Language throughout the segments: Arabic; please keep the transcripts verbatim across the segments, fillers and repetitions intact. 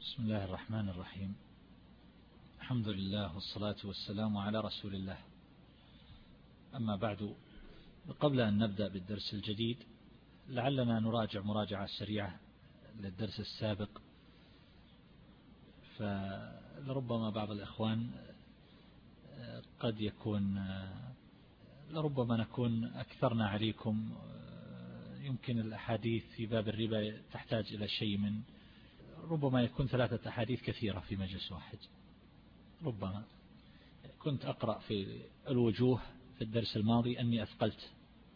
بسم الله الرحمن الرحيم. الحمد لله والصلاة والسلام على رسول الله. أما بعد، قبل أن نبدأ بالدرس الجديد لعلنا نراجع مراجعة سريعة للدرس السابق، فلربما بعض الإخوان قد يكون لربما نكون أكثرنا عليكم، يمكن الأحاديث في باب الربا تحتاج إلى شيء من ربما يكون ثلاثة أحاديث كثيرة في مجلس واحد. ربما كنت أقرأ في الوجوه في الدرس الماضي أني أثقلت،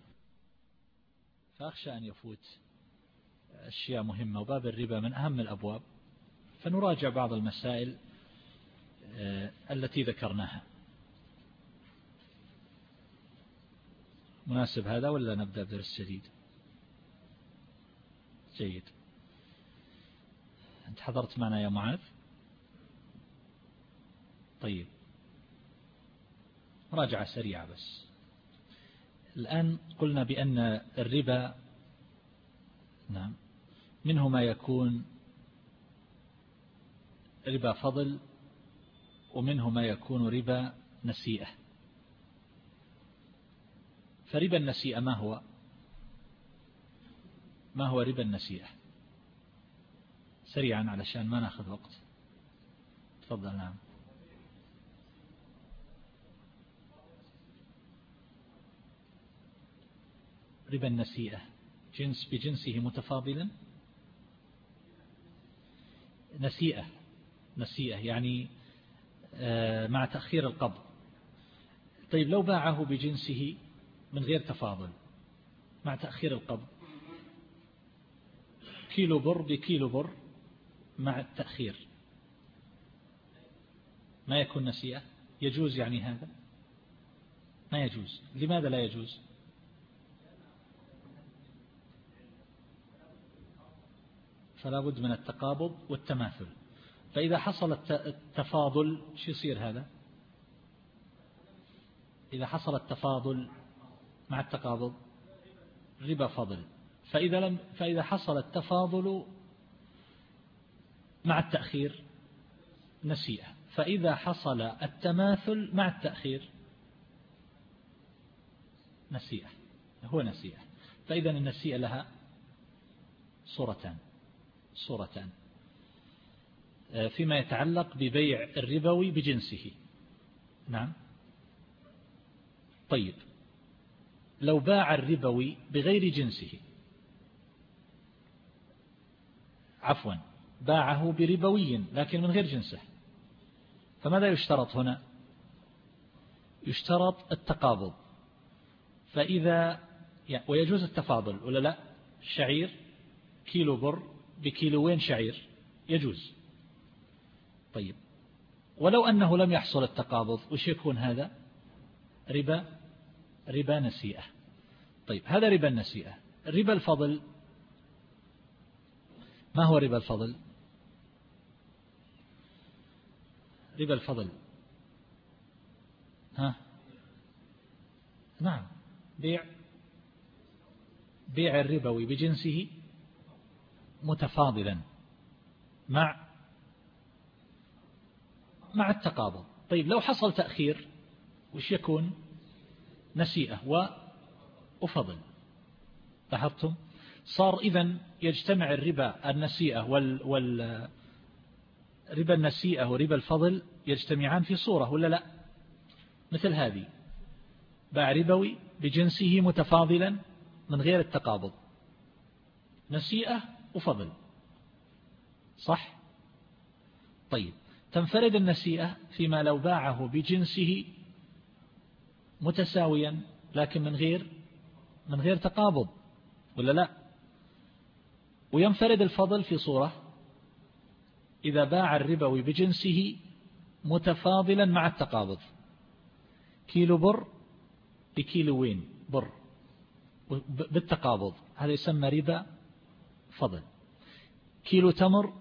فأخشى أن يفوت أشياء مهمة، وباب الربا من أهم الأبواب، فنراجع بعض المسائل التي ذكرناها. مناسب هذا ولا نبدأ بدرس جديد؟ جيد. أنت حضرت معنا يا معاذ؟ طيب، مراجعة سريعة بس. الآن قلنا بأن الربا نعم منه ما يكون ربا فضل، ومنه ما يكون ربا نسيئة. فربا النسيئة ما هو؟ ما هو ربا النسيئة؟ سريعا علشان ما ناخذ وقت. تفضل. نعم. ربا النسيئة جنس بجنسه متفاضلا. نسيئة نسيئة يعني مع تأخير القبض. طيب، لو باعه بجنسه من غير تفاضل مع تأخير القبض، كيلو بر بكيلو بر مع التأخير، ما يكون نسيئة؟ يجوز يعني هذا؟ ما يجوز. لماذا لا يجوز؟ فلا بد من التقابض والتماثل. فإذا حصل التفاضل شو يصير هذا؟ إذا حصل التفاضل مع التقابض ربا فضل. فإذا لم فإذا حصل التفاضل مع التأخير نسيئة. فإذا حصل التماثل مع التأخير نسيئة، هو نسيئة. فإذا النسيئة لها صورتان صورتان فيما يتعلق ببيع الربوي بجنسه. نعم. طيب، لو باع الربوي بغير جنسه، عفوا باعه بربوي لكن من غير جنسه، فماذا يشترط هنا؟ يشترط التقابض. فإذا ويجوز التفاضل ولا لا؟ الشعير كيلو بر بكيلوين شعير يجوز. طيب، ولو أنه لم يحصل التقابض وش يكون هذا؟ ربا ربا نسيئة. طيب، هذا ربا النسيئة. ربا الفضل ما هو ربا الفضل؟ ربا الفضل ها نعم بيع بيع الربوي بجنسه متفاضلا مع مع التقابض. طيب، لو حصل تأخير وش يكون؟ نسيئة وفضل. لاحظتم؟ صار إذن يجتمع الربا النسيئة وال وال ربا النسيئة وربا الفضل يجتمعان في صورة ولا لا؟ مثل هذه، باع ربوي بجنسه متفاضلا من غير التقابض، نسيئة وفضل، صح؟ طيب، تنفرد النسيئة فيما لو باعه بجنسه متساويا لكن من غير من غير تقابض ولا لا؟ وينفرد الفضل في صورة إذا باع الربوي بجنسه متفاضلا مع التقابض، كيلو بر بكيلوين بر بالتقابض، هذا يسمى ربا فضل. كيلو تمر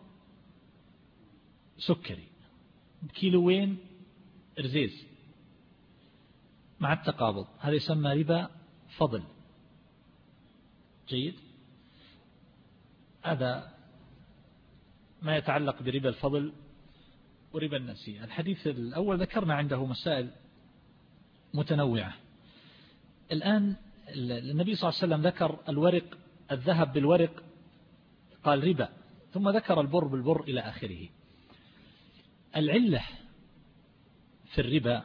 سكري بكيلوين رزيز مع التقابض، هذا يسمى ربا فضل. جيد. هذا ما يتعلق بربا الفضل وربا النسيئة. الحديث الأول ذكرنا عنده مسائل متنوعة. الآن النبي صلى الله عليه وسلم ذكر الورق، الذهب بالورق قال ربا، ثم ذكر البر بالبر إلى آخره. العلة في الربا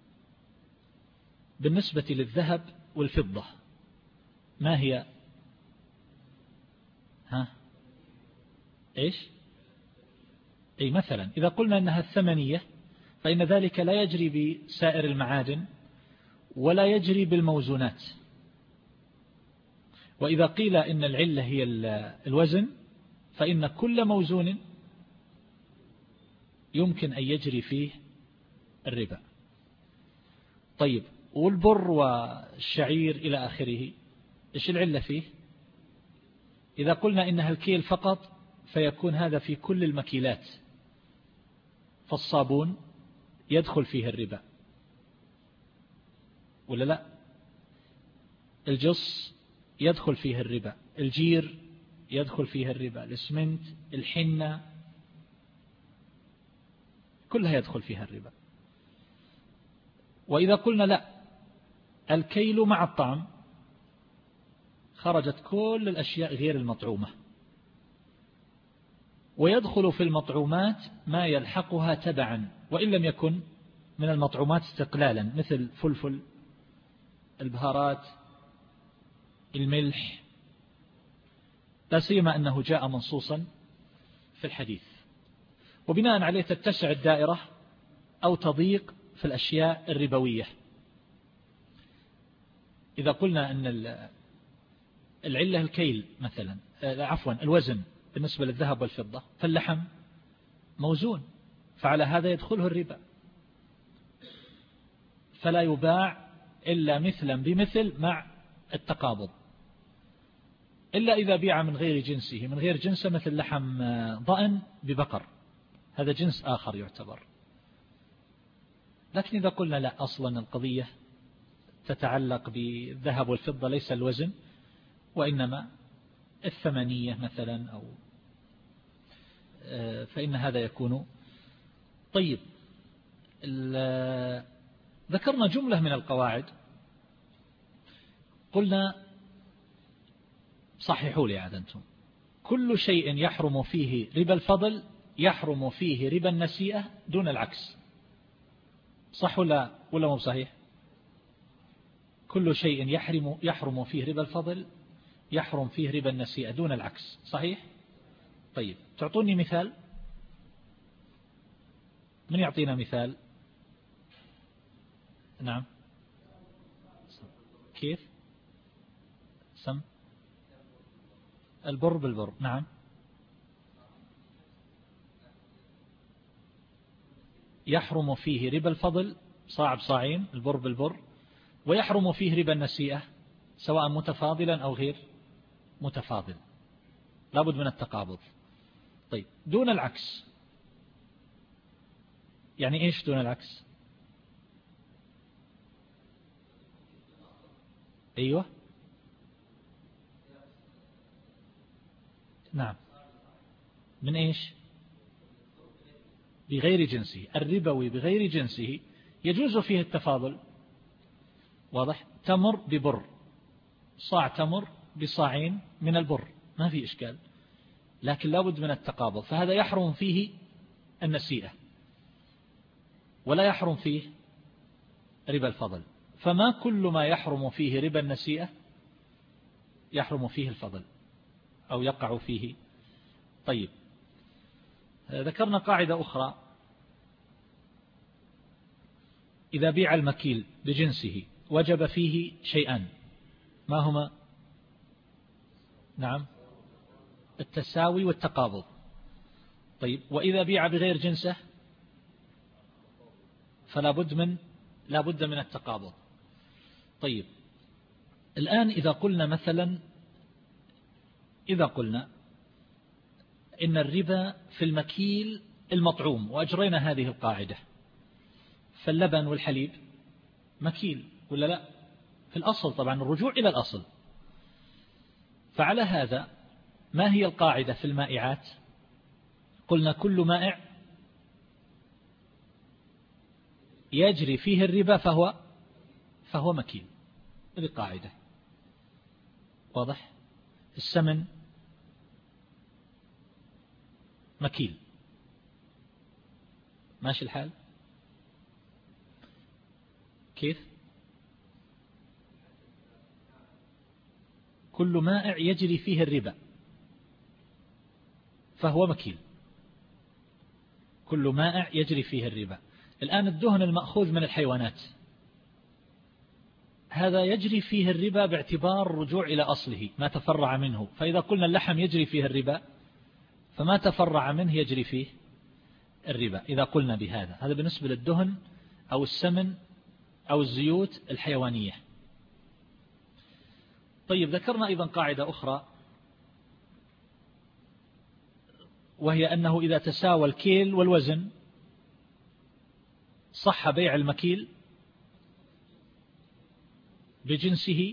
بالنسبة للذهب والفضة ما هي؟ ها إيش؟ أي مثلا إذا قلنا أنها الثمنية فإن ذلك لا يجري بسائر المعادن ولا يجري بالموزونات. وإذا قيل إن العلة هي الوزن فإن كل موزون يمكن أن يجري فيه الربا. طيب، والبر والشعير إلى آخره إيش العلة فيه؟ إذا قلنا إنها الكيل فقط فيكون هذا في كل المكيلات، فالصابون يدخل فيه الربا ولا لا؟ الجص يدخل فيه الربا، الجير يدخل فيه الربا، الاسمنت، الحنة، كلها يدخل فيها الربا. وإذا قلنا لا، الكيل مع الطعم، خرجت كل الأشياء غير المطعومة، ويدخل في المطعومات ما يلحقها تبعا وإن لم يكن من المطعومات استقلالا، مثل فلفل، البهارات، الملح، لا سيما أنه جاء منصوصا في الحديث. وبناء عليه تتسع الدائرة أو تضيق في الأشياء الربوية. إذا قلنا أن العلة الكيل مثلا، عفوا الوزن بالنسبة للذهب والفضة، فاللحم موزون، فعلى هذا يدخله الربا، فلا يباع إلا مثلا بمثل مع التقابض، إلا إذا بيع من غير جنسه، من غير جنسه، مثل لحم ضأن ببقر، هذا جنس آخر يعتبر. لكن إذا قلنا لا، أصلا القضية تتعلق بالذهب والفضة، ليس الوزن وإنما الثمنية مثلا، أو فإن هذا يكون. طيب، ذكرنا جملة من القواعد، قلنا صححوا لي عاد أنتم، كل شيء يحرم فيه ربا الفضل يحرم فيه ربا النسيئة دون العكس، صح ولا ولا مو صحيح؟ كل شيء يحرم يحرم فيه ربا الفضل يحرم فيه ربا النسيئة دون العكس، صحيح؟ طيب، تعطوني مثال، من يعطينا مثال؟ نعم، كيف؟ سم البر بالبر، نعم. يحرم فيه ربا الفضل صاع بصاعين، البر بالبر، ويحرم فيه ربا النسيئة سواء متفاضلا أو غير متفاضل، لابد من التقابض. طيب، دون العكس، يعني إيش دون العكس؟ أيوة، نعم، من إيش؟ بغير جنسه، الربوي بغير جنسه يجوز فيه التفاضل، واضح؟ تمر ببر، صاع تمر بصاعين من البر، ما في إشكال، لكن لابد من التقابض، فهذا يحرم فيه النسيئة ولا يحرم فيه ربا الفضل. فما كل ما يحرم فيه ربا النسيئة يحرم فيه الفضل أو يقع فيه. طيب، ذكرنا قاعدة أخرى، إذا بيع المكيل بجنسه وجب فيه شيئان، ما هما؟ نعم، التساوي والتقابض. طيب، وإذا بيع بغير جنسه فلا بد من لا بد من التقابض. طيب، الآن إذا قلنا مثلا إذا قلنا إن الربا في المكيل المطعوم، وأجرينا هذه القاعدة، فاللبن والحليب مكيل ولا لا؟ في الأصل طبعا الرجوع إلى الأصل. فعلى هذا ما هي القاعدة في المائعات؟ قلنا كل مائع يجري فيه الربا فهو فهو مكيل. هذه قاعدة واضح. السمن مكيل، ماشي الحال. كيف؟ كل مائع يجري فيه الربا فهو مكيل. كل مائع يجري فيه الربا. الآن الدهن المأخوذ من الحيوانات هذا يجري فيه الربا باعتبار رجوع إلى أصله ما تفرع منه. فإذا قلنا اللحم يجري فيه الربا فما تفرع منه يجري فيه الربا إذا قلنا بهذا. هذا بالنسبة للدهن أو السمن أو الزيوت الحيوانية. طيب ذكرنا أيضا قاعدة أخرى، وهي أنه إذا تساوى الكيل والوزن صح بيع المكيل بجنسه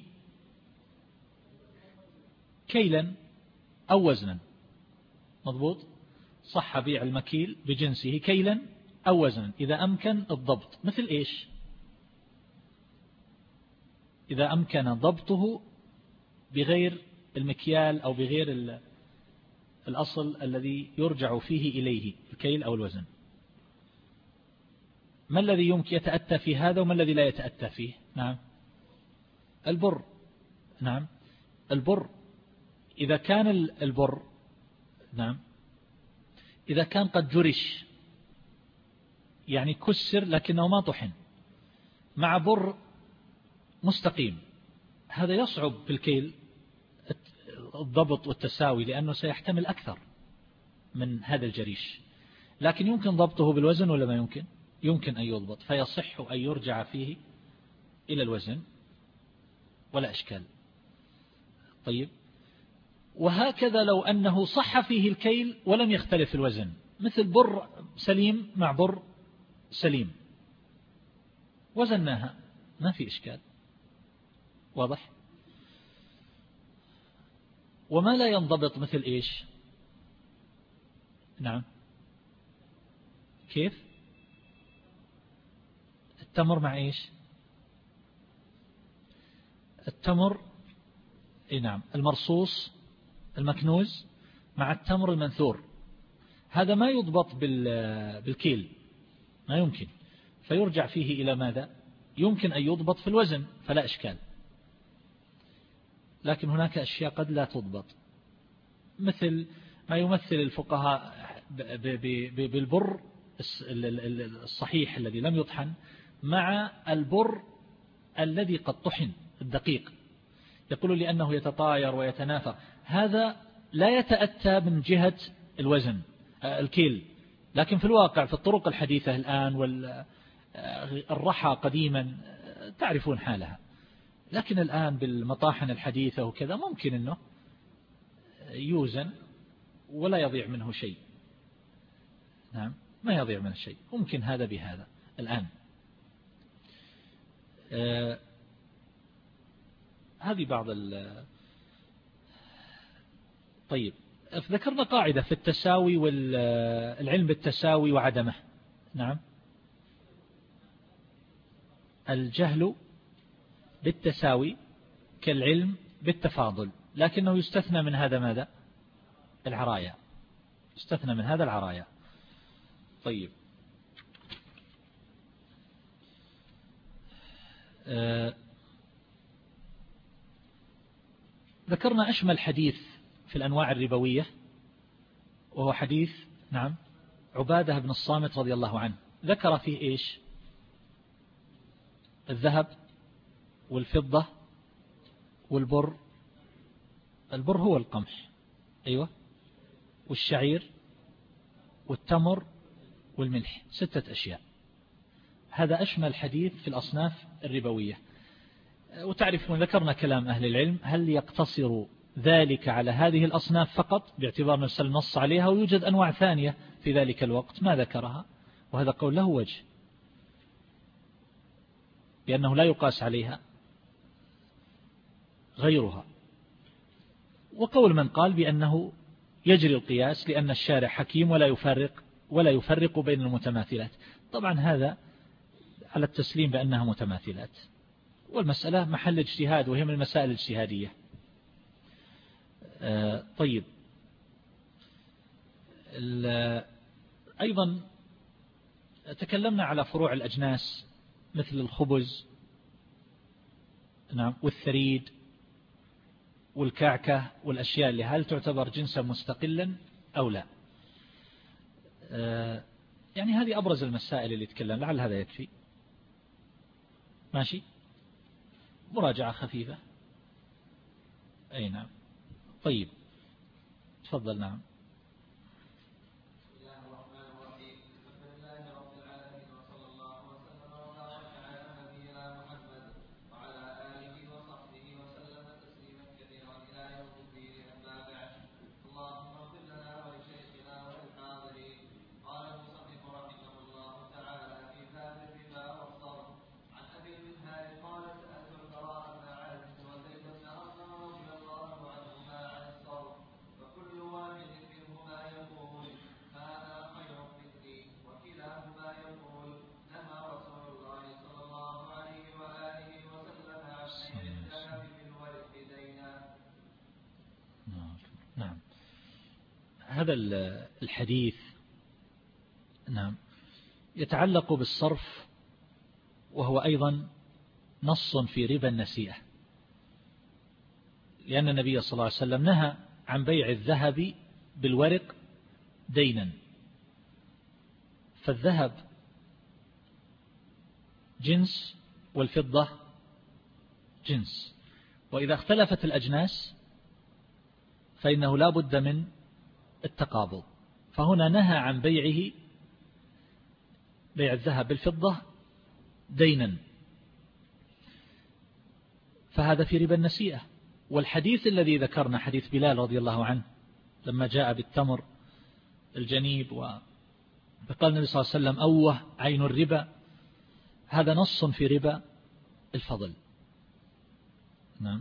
كيلا أو وزنا. مضبوط. صح بيع المكيل بجنسه كيلا أو وزنا إذا أمكن الضبط. مثل إيش؟ إذا أمكن ضبطه بغير المكيال أو بغير الأصل الذي يرجع فيه إليه الكيل أو الوزن. ما الذي يمكن يتأتى في هذا وما الذي لا يتأتى فيه؟ نعم البر. نعم البر إذا كان البر نعم إذا كان قد جرش يعني كسر لكنه ما طحن مع بر مستقيم، هذا يصعب في الكيل الضبط والتساوي لأنه سيحتمل أكثر من هذا الجريش. لكن يمكن ضبطه بالوزن ولا ما يمكن؟ يمكن أن يضبط فيصح أن يرجع فيه إلى الوزن ولا إشكال. طيب وهكذا لو أنه صح فيه الكيل ولم يختلف الوزن، مثل بر سليم مع بر سليم وزناها ما في إشكال. واضح. وما لا ينضبط مثل إيش؟ نعم كيف؟ التمر مع إيش؟ التمر إيه نعم المرصوص المكنوز مع التمر المنثور، هذا ما يضبط بالكيل ما يمكن، فيرجع فيه إلى ماذا؟ يمكن أن يضبط في الوزن فلا إشكال. لكن هناك أشياء قد لا تضبط، مثل ما يمثل الفقهاء بالبر الصحيح الذي لم يطحن مع البر الذي قد طحن الدقيق، يقول لأنه يتطاير ويتنافى. هذا لا يتأتى من جهة الوزن الكيل، لكن في الواقع في الطرق الحديثة الآن والرحى قديما تعرفون حالها، لكن الآن بالمطاحن الحديثة وكذا ممكن أنه يوزن ولا يضيع منه شيء. نعم ما يضيع منه شيء، ممكن هذا بهذا الآن. آه هذه بعض ال طيب ذكرنا قاعدة في التساوي والعلم بالتساوي وعدمه. نعم الجهل بالتساوي كالعلم بالتفاضل، لكنه يستثنى من هذا ماذا؟ العرايا، يستثنى من هذا العرايا. طيب آه ذكرنا أشمل حديث في الأنواع الربوية وهو حديث نعم عبادة بن الصامت رضي الله عنه، ذكر فيه إيش؟ الذهب والفضة والبر. البر هو القمح أيوة، والشعير والتمر والملح، ستة أشياء. هذا أشمل حديث في الأصناف الربوية. وتعرفون ذكرنا كلام أهل العلم هل يقتصر ذلك على هذه الأصناف فقط باعتبار نفس النص عليها، ويوجد أنواع ثانية في ذلك الوقت ما ذكرها، وهذا قول له وجه بأنه لا يقاس عليها غيرها. وقول من قال بأنه يجري القياس لأن الشارع حكيم ولا يفرق ولا يفرق بين المتماثلات. طبعا هذا على التسليم بأنها متماثلات، والمسألة محل اجتهاد وهي من المسائل الاجتهادية. آه طيب، أيضا تكلمنا على فروع الأجناس مثل الخبز، نعم، والثريد والكعكة والأشياء اللي هل تعتبر جنسا مستقلا أو لا. آه يعني هذه أبرز المسائل اللي تكلم، لعل هذا يكفي. ماشي، مراجعة خفيفة. أي نعم. طيب تفضل. نعم. نعم، هذا الحديث نعم يتعلق بالصرف، وهو أيضا نص في ربا النسيئة، لأن النبي صلى الله عليه وسلم نهى عن بيع الذهب بالورق دينا، فالذهب جنس والفضة جنس، وإذا اختلفت الأجناس فإنه لا بد من التقابض، فهنا نهى عن بيعه بيع الذهب بالفضة دينا، فهذا في ربا النسيئة. والحديث الذي ذكرنا حديث بلال رضي الله عنه لما جاء بالتمر الجنيب وقال النبي صلى الله عليه وسلم أوه عين الربا، هذا نص في ربا الفضل. نعم.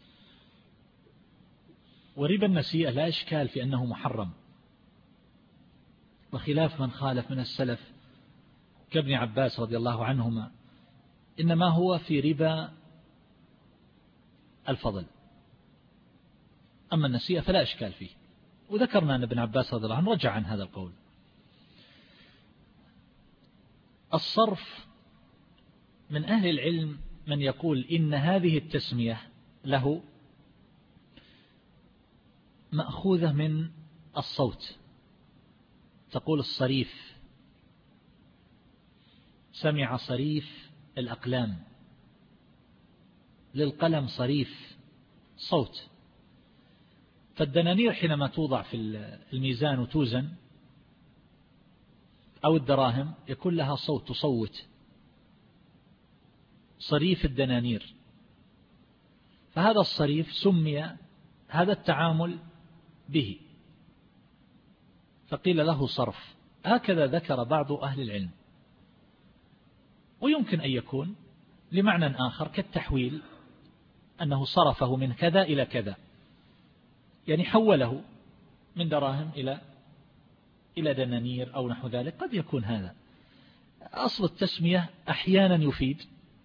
وربا النسيئة لا إشكال في أنه محرم، وخلاف من خالف من السلف كابن عباس رضي الله عنهما، إنما هو في ربا الفضل، أما النسيئة فلا إشكال فيه. وذكرنا أن ابن عباس رضي الله عنه رجع عن هذا القول. الصرف من أهل العلم من يقول إن هذه التسمية له مأخوذة من الصوت، تقول الصريف، سمع صريف الأقلام، للقلم صريف صوت، فالدنانير حينما توضع في الميزان وتوزن أو الدراهم يكون لها صوت تصوت، صريف الدنانير، فهذا الصريف سمي هذا التعامل به فقيل له صرف، هكذا ذكر بعض أهل العلم. ويمكن أن يكون لمعنى آخر كالتحويل، أنه صرفه من كذا إلى كذا، يعني حوله من دراهم إلى إلى دنانير أو نحو ذلك، قد يكون هذا. أصل التسمية أحيانا يفيد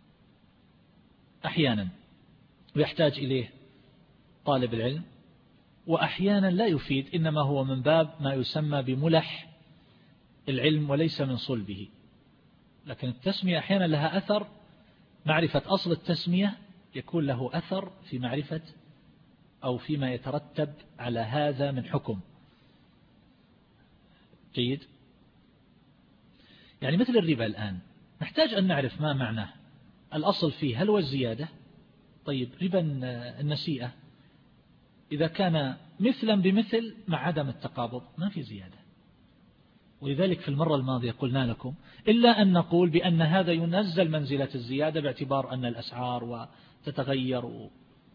أحيانا ويحتاج إليه طالب العلم، وأحيانا لا يفيد، إنما هو من باب ما يسمى بملح العلم وليس من صلبه. لكن التسمية أحيانا لها أثر، معرفة أصل التسمية يكون له أثر في معرفة أو فيما يترتب على هذا من حكم. جيد. يعني مثل الربا الآن نحتاج أن نعرف ما معناه، الأصل فيه هل هو الزيادة؟ طيب ربا النسيئة إذا كان مثلا بمثل مع عدم التقابض ما في زيادة. ولذلك في المرة الماضية قلنا لكم إلا أن نقول بأن هذا ينزل منزلة الزيادة باعتبار أن الأسعار وتتغير،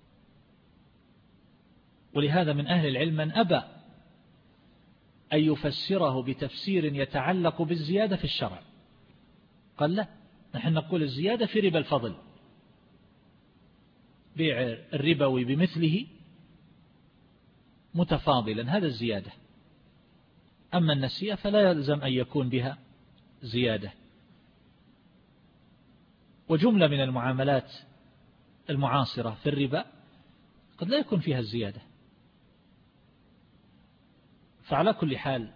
ولهذا من أهل العلم من أبى أن يفسره بتفسير يتعلق بالزيادة في الشرع، قال لا، نحن نقول الزيادة في ربا الفضل، بيع الربوي بمثله متفاضلا، هذا الزيادة. أما النسيئة فلا يلزم أن يكون بها زيادة. وجملة من المعاملات المعاصرة في الربا قد لا يكون فيها الزيادة. فعلى كل حال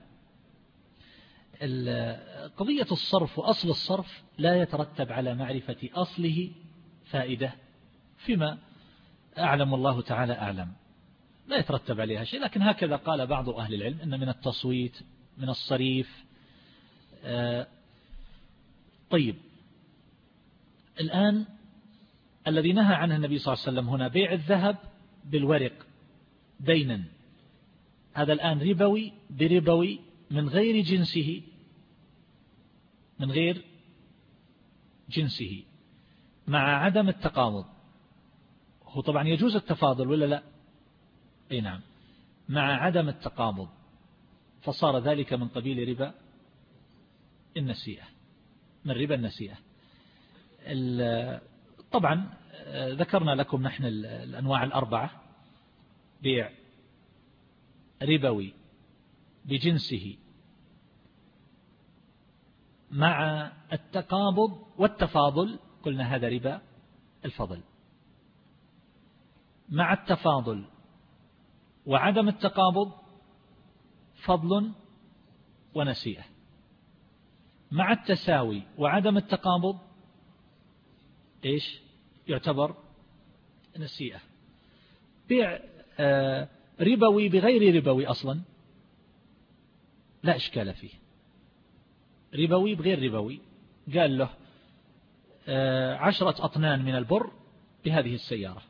قضية الصرف وأصل الصرف لا يترتب على معرفة أصله فائدة، فيما أعلم الله تعالى أعلم، لا يترتب عليها شيء. لكن هكذا قال بعض أهل العلم إن من التصويت من الصريف. آه طيب، الآن الذي نهى عنه النبي صلى الله عليه وسلم هنا بيع الذهب بالورق دينا، هذا الآن ربوي بربوي من غير جنسه، من غير جنسه مع عدم التقابض. هو طبعا يجوز التفاضل ولا لا؟ اي نعم، مع عدم التقابض، فصار ذلك من قبيل ربا النسيئة، من ربا النسيئة. طبعا ذكرنا لكم نحن الأنواع الأربعة: بيع ربوي بجنسه مع التقابض والتفاضل، قلنا هذا ربا الفضل. مع التفاضل وعدم التقابض فضل ونسيئة. مع التساوي وعدم التقابض إيش يعتبر؟ نسيئة. بيع آه ربوي بغير ربوي أصلا لا إشكال فيه، ربوي بغير ربوي، قال له آه عشرة أطنان من البر بهذه السيارة،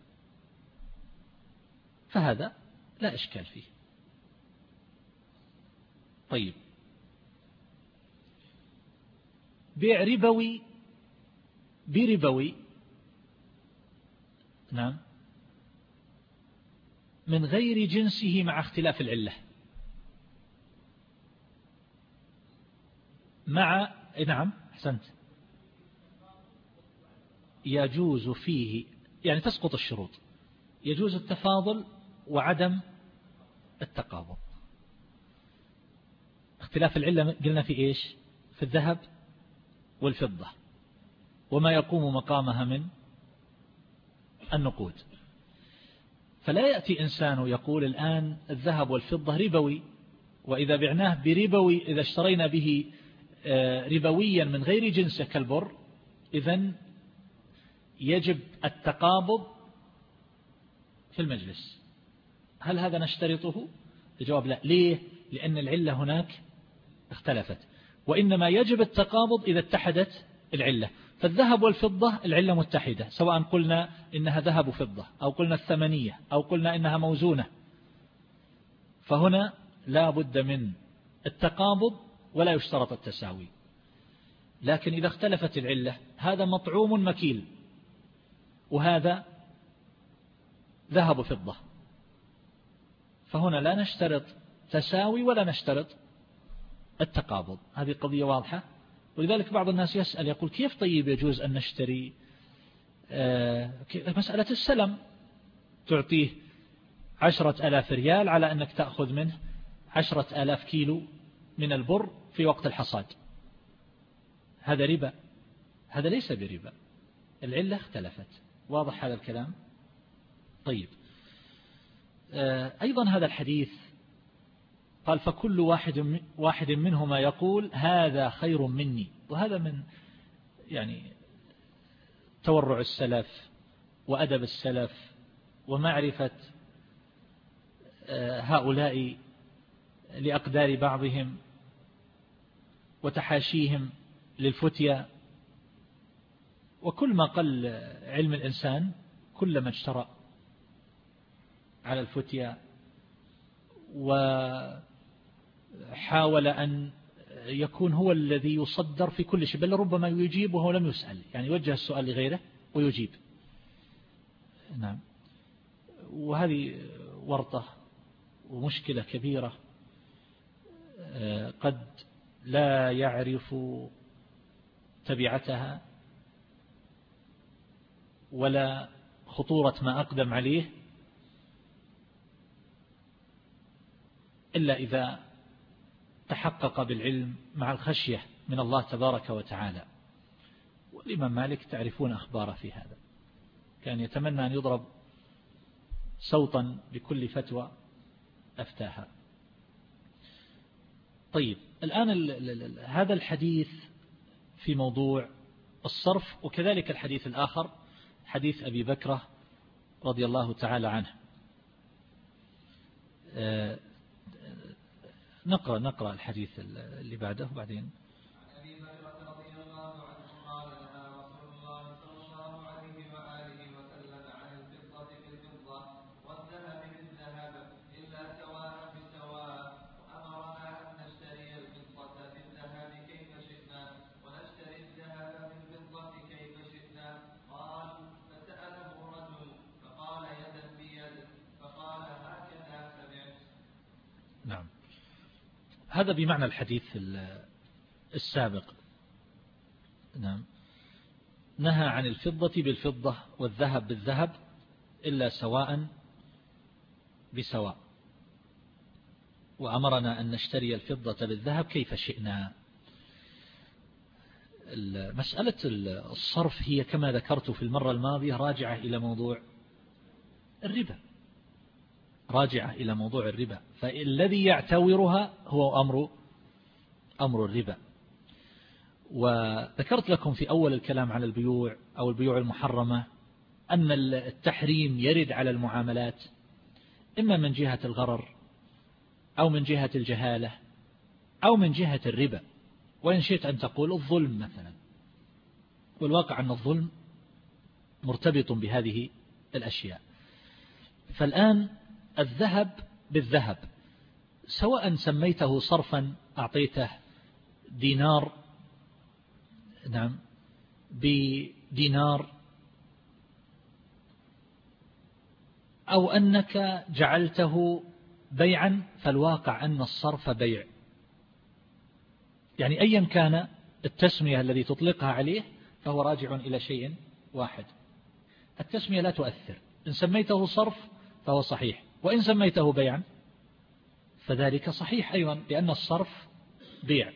فهذا لا إشكال فيه. طيب، بيع ربوي بربوي، نعم، من غير جنسه مع اختلاف العلة، مع نعم أحسنت، يجوز فيه يعني تسقط الشروط، يجوز التفاضل وعدم التقابض. اختلاف العلة قلنا في إيش؟ في الذهب والفضة وما يقوم مقامها من النقود. فلا يأتي إنسان يقول الآن الذهب والفضة ربوي، وإذا بعناه بربوي، إذا اشترينا به ربويا من غير جنسه كالبر، إذن يجب التقابض في المجلس. هل هذا نشترطه؟ الجواب لا. ليه؟ لأن العلة هناك اختلفت، وإنما يجب التقابض إذا اتحدت العلة. فالذهب والفضة العلة متحدة، سواء قلنا إنها ذهب وفضة أو قلنا الثمنية أو قلنا إنها موزونة، فهنا لا بد من التقابض ولا يشترط التساوي. لكن إذا اختلفت العلة، هذا مطعوم مكيل وهذا ذهب وفضة، فهنا لا نشترط تساوي ولا نشترط التقابض. هذه قضية واضحة. ولذلك بعض الناس يسأل يقول كيف طيب يجوز أن نشتري آه مسألة السلم، تعطيه عشرة ألاف ريال على أنك تأخذ منه عشرة ألاف كيلو من البر في وقت الحصاد، هذا ربا؟ هذا ليس بربا، العلة اختلفت. واضح هذا الكلام؟ طيب، آه أيضا هذا الحديث قال فكل واحد واحد منهما يقول هذا خير مني، وهذا من يعني تورع السلف وأدب السلف ومعرفة هؤلاء لأقدار بعضهم وتحاشيهم للفتية. وكل ما قل علم الإنسان كلما اجترأ على الفتية وحاول أن يكون هو الذي يصدر في كل شيء، بل ربما يجيب وهو لم يسأل، يعني يوجه السؤال لغيره ويجيب. نعم، وهذه ورطة ومشكلة كبيرة قد لا يعرف تبعتها ولا خطورة ما أقدم عليه إلا إذا تحقق بالعلم مع الخشية من الله تبارك وتعالى. والإمام مالك تعرفون أخباره في هذا، كان يتمنى أن يضرب صوتا بكل فتوى أفتاها. طيب الآن ال ال ال هذا الحديث في موضوع الصرف، وكذلك الحديث الآخر حديث أبي بكرة رضي الله تعالى عنه. نقرأ نقرأ الحديث اللي بعده وبعدين. نعم، هذا بمعنى الحديث السابق. نعم، نهى عن الفضة بالفضة والذهب بالذهب إلا سواء بسواء، وأمرنا أن نشتري الفضة بالذهب كيف شئنا. مسألة الصرف هي كما ذكرت في المرة الماضية راجعة إلى موضوع الربا، راجعة إلى موضوع الربا، فالذي يعتورها هو أمر أمر الربا. وذكرت لكم في أول الكلام على البيوع أو البيوع المحرمة أن التحريم يرد على المعاملات إما من جهة الغرر أو من جهة الجهالة أو من جهة الربا، وإن شئت أن تقول الظلم مثلا، والواقع أن الظلم مرتبط بهذه الأشياء. فالآن الذهب بالذهب سواء سميته صرفا أعطيته دينار نعم بدينار، أو أنك جعلته بيعا، فالواقع أن الصرف بيع. يعني أيا كان التسمية الذي تطلقها عليه فهو راجع إلى شيء واحد. التسمية لا تؤثر، إن سميته صرف فهو صحيح، وإن سميته بيعا فذلك صحيح أيضا، لأن الصرف بيع.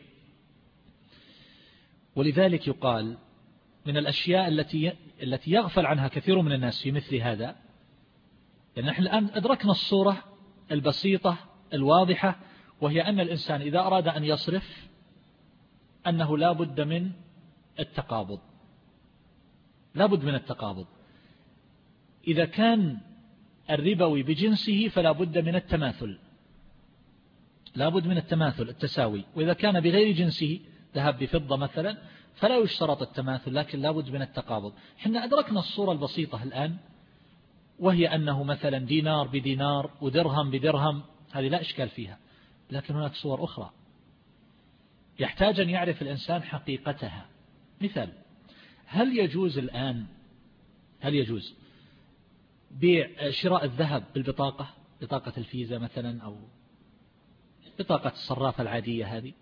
ولذلك يقال من الأشياء التي التي يغفل عنها كثير من الناس في مثل هذا، لأن نحن الآن أدركنا الصورة البسيطة الواضحة، وهي أن الإنسان إذا أراد أن يصرف أنه لا بد من التقابض، لا بد من التقابض. إذا كان الربوي بجنسه فلا بد من التماثل، لا بد من التماثل التساوي. وإذا كان بغير جنسه ذهب بفضة مثلا فلا يشترط التماثل، لكن لا بد من التقابض. حنا أدركنا الصورة البسيطة الآن، وهي أنه مثلا دينار بدينار ودرهم بدرهم، هذه لا إشكال فيها. لكن هناك صور أخرى يحتاج أن يعرف الإنسان حقيقتها. مثال، هل يجوز الآن هل يجوز بيع شراء الذهب بالبطاقة، بطاقة الفيزا مثلا، أو بطاقة الصرافة العادية هذه،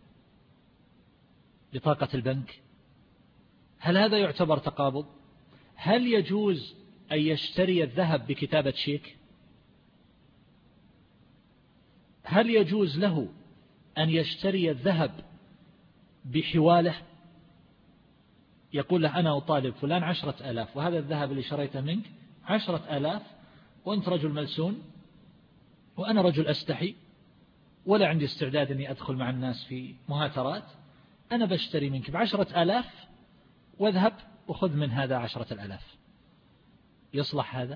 بطاقة البنك؟ هل هذا يعتبر تقابض؟ هل يجوز أن يشتري الذهب بكتابة شيك؟ هل يجوز له أن يشتري الذهب بحواله؟ يقول له أنا أطالب فلان عشرة آلاف، وهذا الذهب اللي شريته منك عشرة آلاف، وأنت رجل ملسون وأنا رجل أستحي ولا عندي استعداد أني أدخل مع الناس في مهاترات، أنا بشتري منك بعشرة آلاف واذهب وخذ من هذا عشرة الآلاف. يصلح هذا؟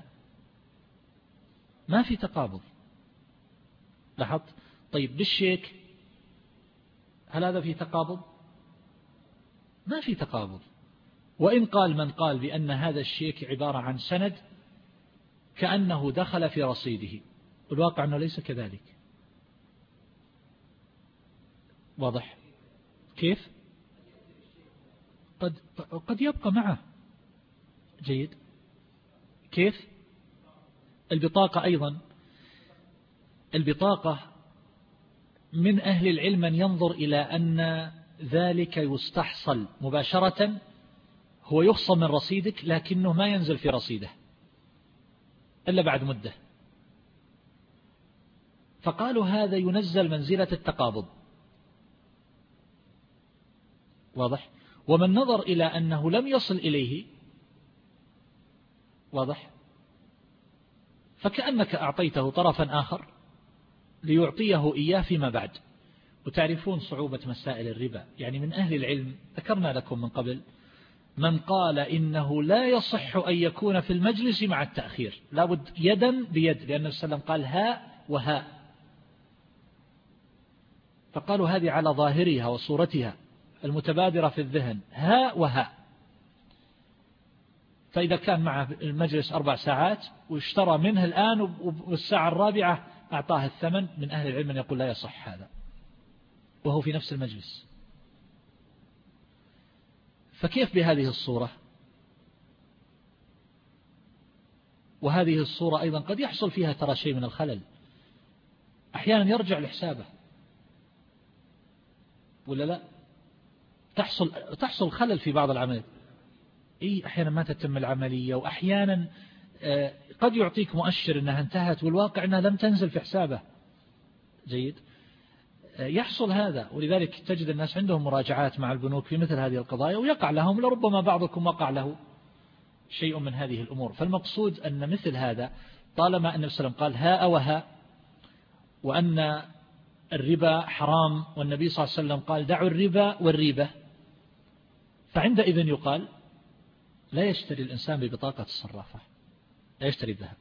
ما في تقابض. لاحظت؟ طيب بالشيك هل هذا في تقابض؟ ما في تقابض. وإن قال من قال بأن هذا الشيك عبارة عن سند كأنه دخل في رصيده، الواقع أنه ليس كذلك. واضح؟ كيف؟ قد قد يبقى معه. جيد. كيف؟ البطاقة أيضا، البطاقة من أهل العلم من ينظر إلى أن ذلك يستحصل مباشرة، هو يخصم من رصيدك لكنه ما ينزل في رصيده إلا بعد مدة، فقالوا هذا ينزل منزلة التقابض. واضح؟ ومن نظر إلى أنه لم يصل إليه، واضح، فكأنك أعطيته طرفا آخر ليعطيه إياه فيما بعد. وتعرفون صعوبة مسائل الربا، يعني من أهل العلم ذكرنا لكم من قبل من قال إنه لا يصح أن يكون في المجلس مع التأخير، لابد يدا بيد، لأن النبي صلى الله عليه وسلم قال هاء وهاء، فقالوا هذه على ظاهرها وصورتها المتبادرة في الذهن هاء وهاء. فإذا كان مع المجلس أربع ساعات واشترى منه الآن والساعة الرابعة أعطاه الثمن، من أهل العلم من يقول لا يصح هذا وهو في نفس المجلس. فكيف بهذه الصورة؟ وهذه الصورة أيضا قد يحصل فيها ترى شيء من الخلل، أحيانا يرجع لحسابه ولا لا؟ تحصل تحصل خلل في بعض العمليات، إيه أحيانا ما تتم العملية، وأحيانا قد يعطيك مؤشر أنها انتهت والواقع أنها لم تنزل في حسابه. جيد، يحصل هذا، ولذلك تجد الناس عندهم مراجعات مع البنوك في مثل هذه القضايا ويقع لهم، لربما بعضكم وقع له شيء من هذه الأمور. فالمقصود أن مثل هذا طالما أن النبي صلى الله عليه وسلم قال هاء وهاء، وأن الربا حرام، والنبي صلى الله عليه وسلم قال دعوا الربا والريبة، فعندئذ يقال لا يشتري الإنسان ببطاقة الصرافة، لا يشتري الذهب.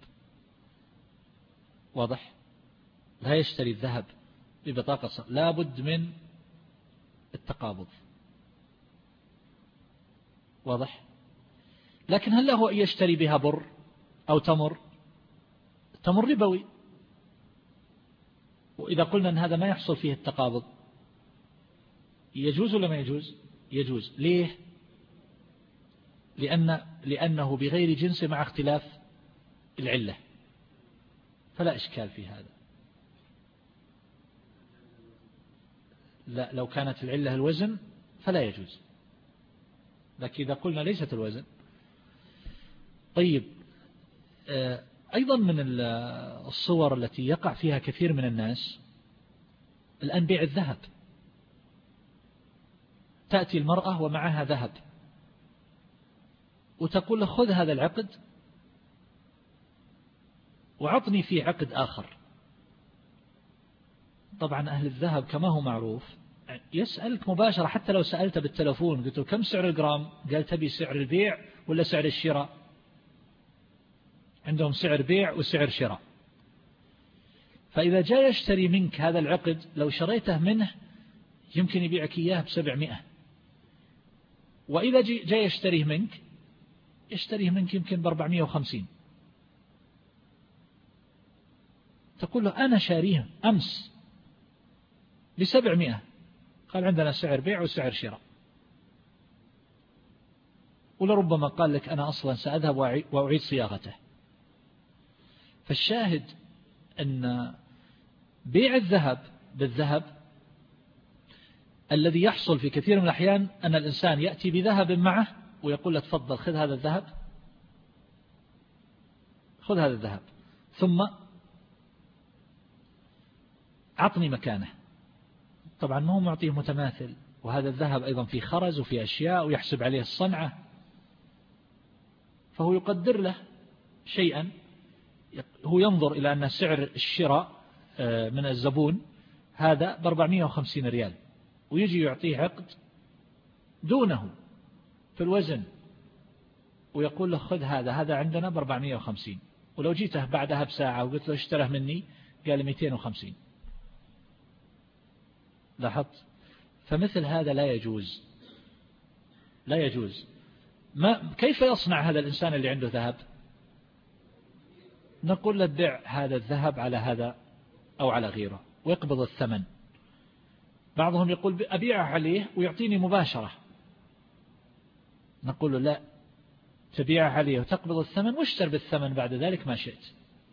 واضح؟ لا يشتري الذهب ببطاقة الصرافة، لا بد من التقابض. واضح؟ لكن هل له أن يشتري بها بر أو تمر؟ تمر ربوي، وإذا قلنا أن هذا ما يحصل فيه التقابض يجوز ولا ما يجوز؟ يجوز. ليه؟ لأن لأنه بغير جنس مع اختلاف العلة، فلا إشكال في هذا. لا، لو كانت العلة الوزن فلا يجوز، لكن إذا قلنا ليست الوزن. طيب، أيضا من الصور التي يقع فيها كثير من الناس الآن بيع الذهب. تأتي المرأة ومعها ذهب وتقول له خذ هذا العقد وعطني فيه عقد آخر. طبعا أهل الذهب كما هو معروف يسألك مباشرة، حتى لو سألت بالتلفون قلت له كم سعر الجرام، قال تبي سعر البيع ولا سعر الشراء؟ عندهم سعر بيع وسعر شراء. فإذا جاء يشتري منك هذا العقد لو شريته منه يمكن يبيعك إياه بسبعمائة، وإذا جاء يشتريه منك يشتريه منك يمكن بأربعمائة وخمسين. تقول له أنا شاريه أمس بسبعمائة، قال عندنا سعر بيع وسعر شراء، ولربما قال لك أنا أصلا سأذهب وأعيد صياغته. فالشاهد أن بيع الذهب بالذهب الذي يحصل في كثير من الأحيان أن الإنسان يأتي بذهب معه ويقول له تفضل خذ هذا الذهب، خذ هذا الذهب ثم عطني مكانه. طبعا ما هو معطيه متماثل، وهذا الذهب أيضا في خرز وفي أشياء ويحسب عليه الصنعة، فهو يقدر له شيئا، هو ينظر إلى أن سعر الشراء من الزبون هذا بأربعمائة وخمسين ريال، ويجي يعطيه عقد دونه في الوزن ويقول له خذ هذا، هذا عندنا بأربعمائة وخمسين، ولو جيته بعدها بساعة وقلت له اشتره مني قال مئتين وخمسين. لاحظت؟ فمثل هذا لا يجوز، لا يجوز. ما كيف يصنع هذا الإنسان اللي عنده ذهب؟ نقول له بيع هذا الذهب على هذا أو على غيره ويقبض الثمن. بعضهم يقول أبيعه عليه ويعطيني مباشرة، نقول له لا، تبيعه عليه وتقبض الثمن واشتر بالثمن بعد ذلك ما شئت.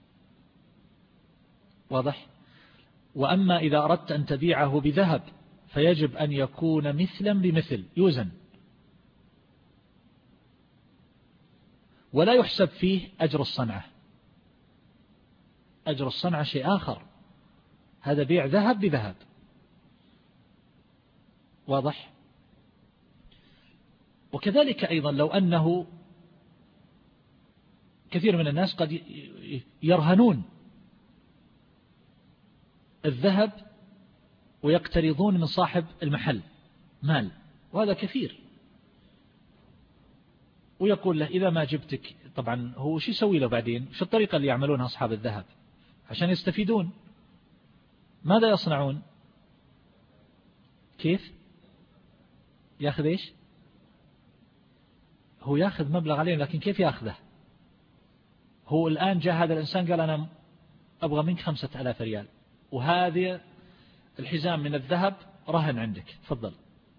واضح؟ وأما إذا أردت أن تبيعه بذهب فيجب أن يكون مثلا بمثل، يوزن، ولا يحسب فيه أجر الصنعة. أجر الصنعة شيء آخر، هذا بيع ذهب بذهب. واضح؟ وكذلك أيضا لو أنه كثير من الناس قد يرهنون الذهب ويقترضون من صاحب المحل مال، وهذا كثير، ويقول له إذا ما جبتك، طبعا هو شو يسوي له بعدين؟ شو الطريقة اللي يعملونها أصحاب الذهب عشان يستفيدون؟ ماذا يصنعون؟ كيف يأخذ إيش؟ هو يأخذ مبلغ عليه، لكن كيف يأخذه؟ هو الآن جاء هذا الإنسان قال أنا أبغى منك خمسة آلاف ريال، وهذه الحزام من الذهب رهن عندك، تفضل.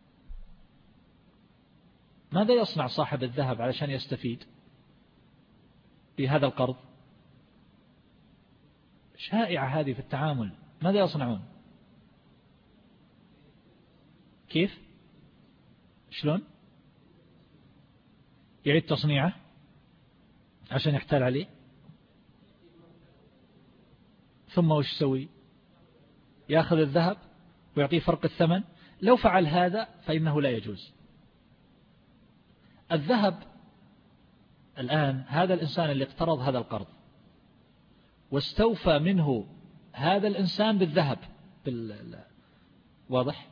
ماذا يصنع صاحب الذهب علشان يستفيد بهذا القرض؟ شائعة هذه في التعامل. ماذا يصنعون؟ كيف؟ شلون؟ يعيد تصنيعه عشان يحتال عليه، ثم وش يسوي؟ يأخذ الذهب ويعطيه فرق الثمن. لو فعل هذا فإنه لا يجوز. الذهب الآن، هذا الإنسان اللي اقترض هذا القرض واستوفى منه هذا الإنسان بالذهب بال... واضح؟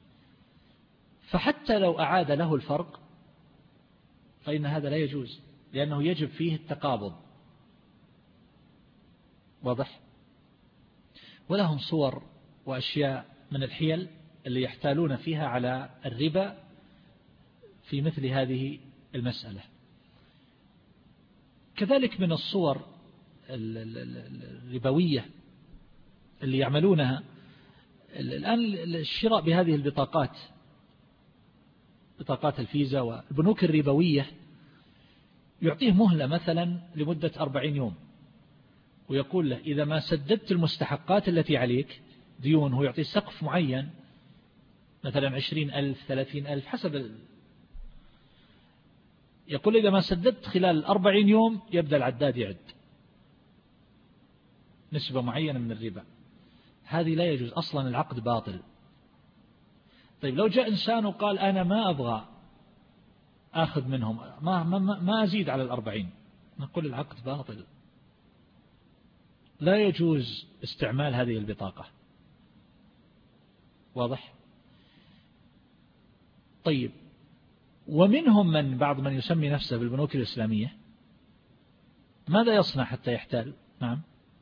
فحتى لو أعاد له الفرق فإن هذا لا يجوز، لأنه يجب فيه التقابض. واضح؟ ولهم صور وأشياء من الحيل اللي يحتالون فيها على الربا في مثل هذه المسألة. كذلك من الصور الربوية اللي يعملونها الآن الشراء بهذه البطاقات، بطاقات الفيزا والبنوك الربوية، يعطيه مهلة مثلا لمدة أربعين يوم، ويقول له إذا ما سددت المستحقات التي عليك، ديون، هو يعطي سقف معين مثلا عشرين ألف ثلاثين ألف حسب ال... يقول إذا ما سددت خلال الأربعين يوم يبدأ العداد يعد نسبة معينة من الربا. هذه لا يجوز أصلا، العقد باطل. طيب لو جاء إنسان وقال أنا ما أبغى أخذ منهم، ما, ما, ما أزيد على الأربعين، نقول العقد باطل، لا يجوز استعمال هذه البطاقة. واضح؟ طيب، ومنهم من بعض من يسمي نفسه بالبنوك الإسلامية، ماذا يصنع حتى يحتال؟ نعم،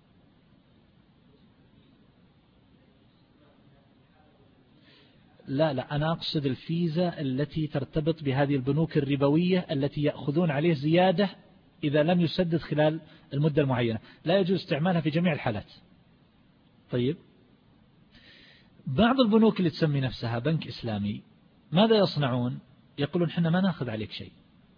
لا لا أنا أقصد الفيزا التي ترتبط بهذه البنوك الربوية التي يأخذون عليه زيادة إذا لم يسدد خلال المدة المعينة، لا يجوز استعمالها في جميع الحالات. طيب، بعض البنوك اللي تسمي نفسها بنك إسلامي ماذا يصنعون؟ يقولون حنا ما نأخذ عليك شيء،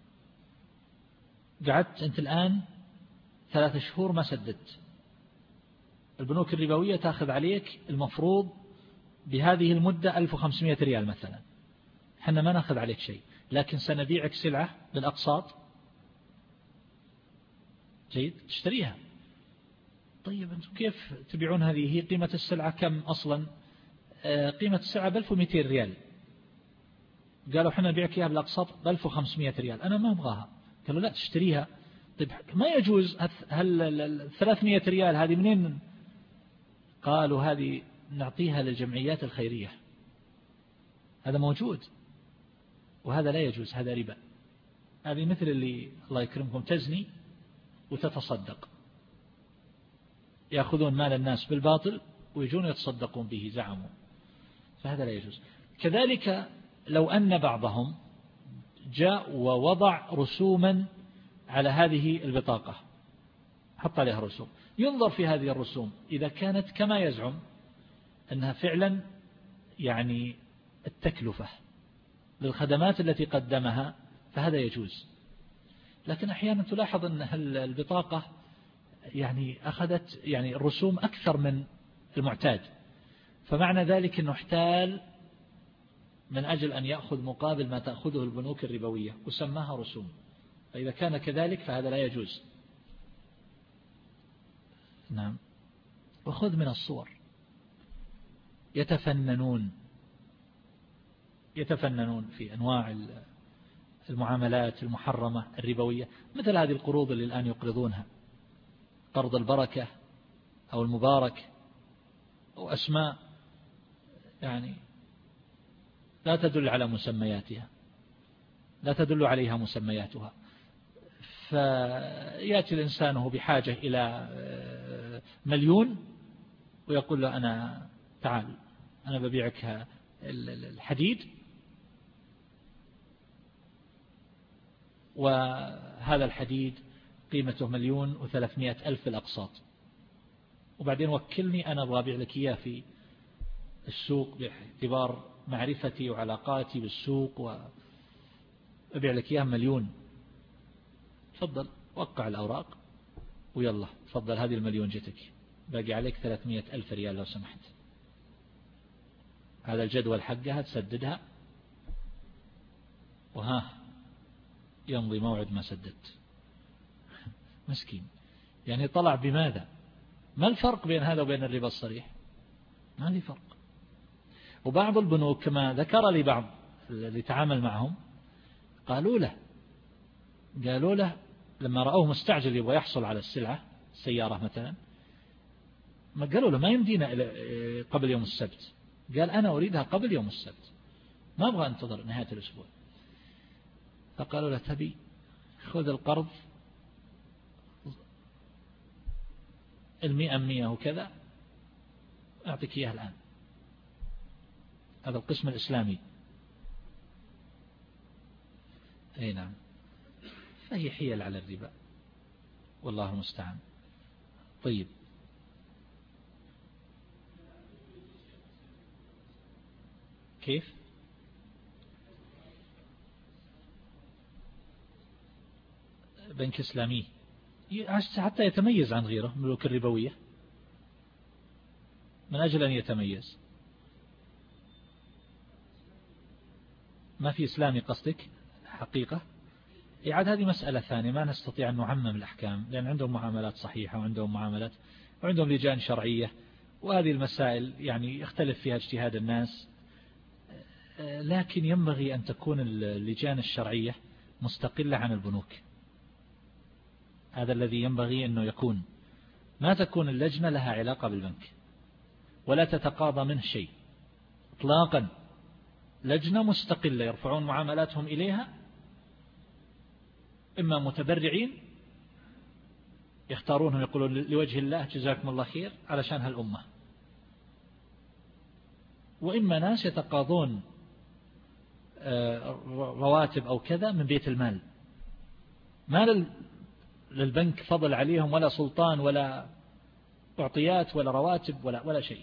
قعدت أنت الآن ثلاث شهور ما سددت، البنوك الربوية تأخذ عليك المفروض بهذه المدة ألف وخمسمائة ريال مثلا، حنا ما نأخذ عليك شيء، لكن سنبيعك سلعة بالأقساط، جيد، تشتريها. طيب أنتم كيف تبيعون هذه؟ هي قيمة السلعة كم أصلا؟ آه قيمة السلعة بألف ومئتين ريال، قالوا حنا نبيعك إياها بالأقساط بألف وخمسمائة ريال، أنا ما أبغاها. قالوا لا تشتريها. طيب ما يجوز، هل الثلاثمائة ريال هذه منين؟ قالوا هذه نعطيها للجمعيات الخيرية، هذا موجود، وهذا لا يجوز، هذا ربا. هذه مثل اللي الله يكرمكم تزني وتتصدق، يأخذون مال الناس بالباطل ويجون يتصدقون به، زعموا، فهذا لا يجوز. كذلك لو أن بعضهم جاء ووضع رسوما على هذه البطاقة، حط عليها رسوم، ينظر في هذه الرسوم إذا كانت كما يزعم أنها فعلا يعني التكلفة للخدمات التي قدمها فهذا يجوز. لكن أحيانا تلاحظ أن البطاقة يعني أخذت يعني الرسوم أكثر من المعتاد، فمعنى ذلك أنه احتال من أجل أن يأخذ مقابل ما تأخذه البنوك الربوية وسماها رسوم، فإذا كان كذلك فهذا لا يجوز. نعم. وخذ من الصور يتفننون يتفننون في أنواع المعاملات المحرمة الربوية، مثل هذه القروض اللي الآن يقرضونها، قرض البركة أو المبارك، أو أسماء يعني لا تدل على مسمياتها، لا تدل عليها مسمياتها. فيأتي الإنسان وهو بحاجة إلى مليون ويقول له أنا تعال أنا ببيعك الحديد، وهذا الحديد قيمته مليون وثلاثمائة ألف الأقساط، وبعدين وكلني أنا أبغى أبيع لك إياه في السوق باعتبار معرفتي وعلاقاتي بالسوق، وأبيع لك إياه مليون، تفضل وقع الأوراق ويلا تفضل هذه المليون جتك، باقي عليك ثلاثمائة ألف ريال لو سمحت، هذا الجدول حقها تسددها، وها يمضي موعد ما سددت. مسكين، يعني طلع بماذا؟ ما الفرق بين هذا وبين الربا الصريح؟ ما في فرق. وبعض البنوك كما ذكر لي بعض اللي تعامل معهم قالوا له قالوا له لما رأوه مستعجل يبغى يحصل على السلعة، السيارة مثلا، ما قالوا له ما يمدينا قبل يوم السبت، قال أنا أريدها قبل يوم السبت، ما أبغى أنتظر نهاية الأسبوع. فقالوا له تبي خذ القرض المئة مئة وكذا أعطيك إياه الآن. هذا القسم الإسلامي. أي نعم، فهي حيل على الربا والله المستعان. طيب، كيف؟ بنك إسلامي حتى يتميز عن غيره من الملوك الربوية، من أجل أن يتميز. ما في إسلامي قصدك حقيقة؟ إعادة هذه مسألة ثانية، ما نستطيع أن نعمم الأحكام، لأن عندهم معاملات صحيحة وعندهم معاملات وعندهم لجان شرعية، وهذه المسائل يعني يختلف فيها اجتهاد الناس، لكن ينبغي أن تكون اللجان الشرعية مستقلة عن البنوك. هذا الذي ينبغي أنه يكون، ما تكون اللجنة لها علاقة بالبنك ولا تتقاضى منه شيء إطلاقا، لجنة مستقلة يرفعون معاملاتهم إليها، إما متبرعين يختارونهم يقولون لوجه الله جزاكم الله خير علشان هالأمة، وإما ناس يتقاضون رواتب أو كذا من بيت المال، ما للبنك فضل عليهم ولا سلطان ولا أعطيات ولا رواتب ولا ولا شيء.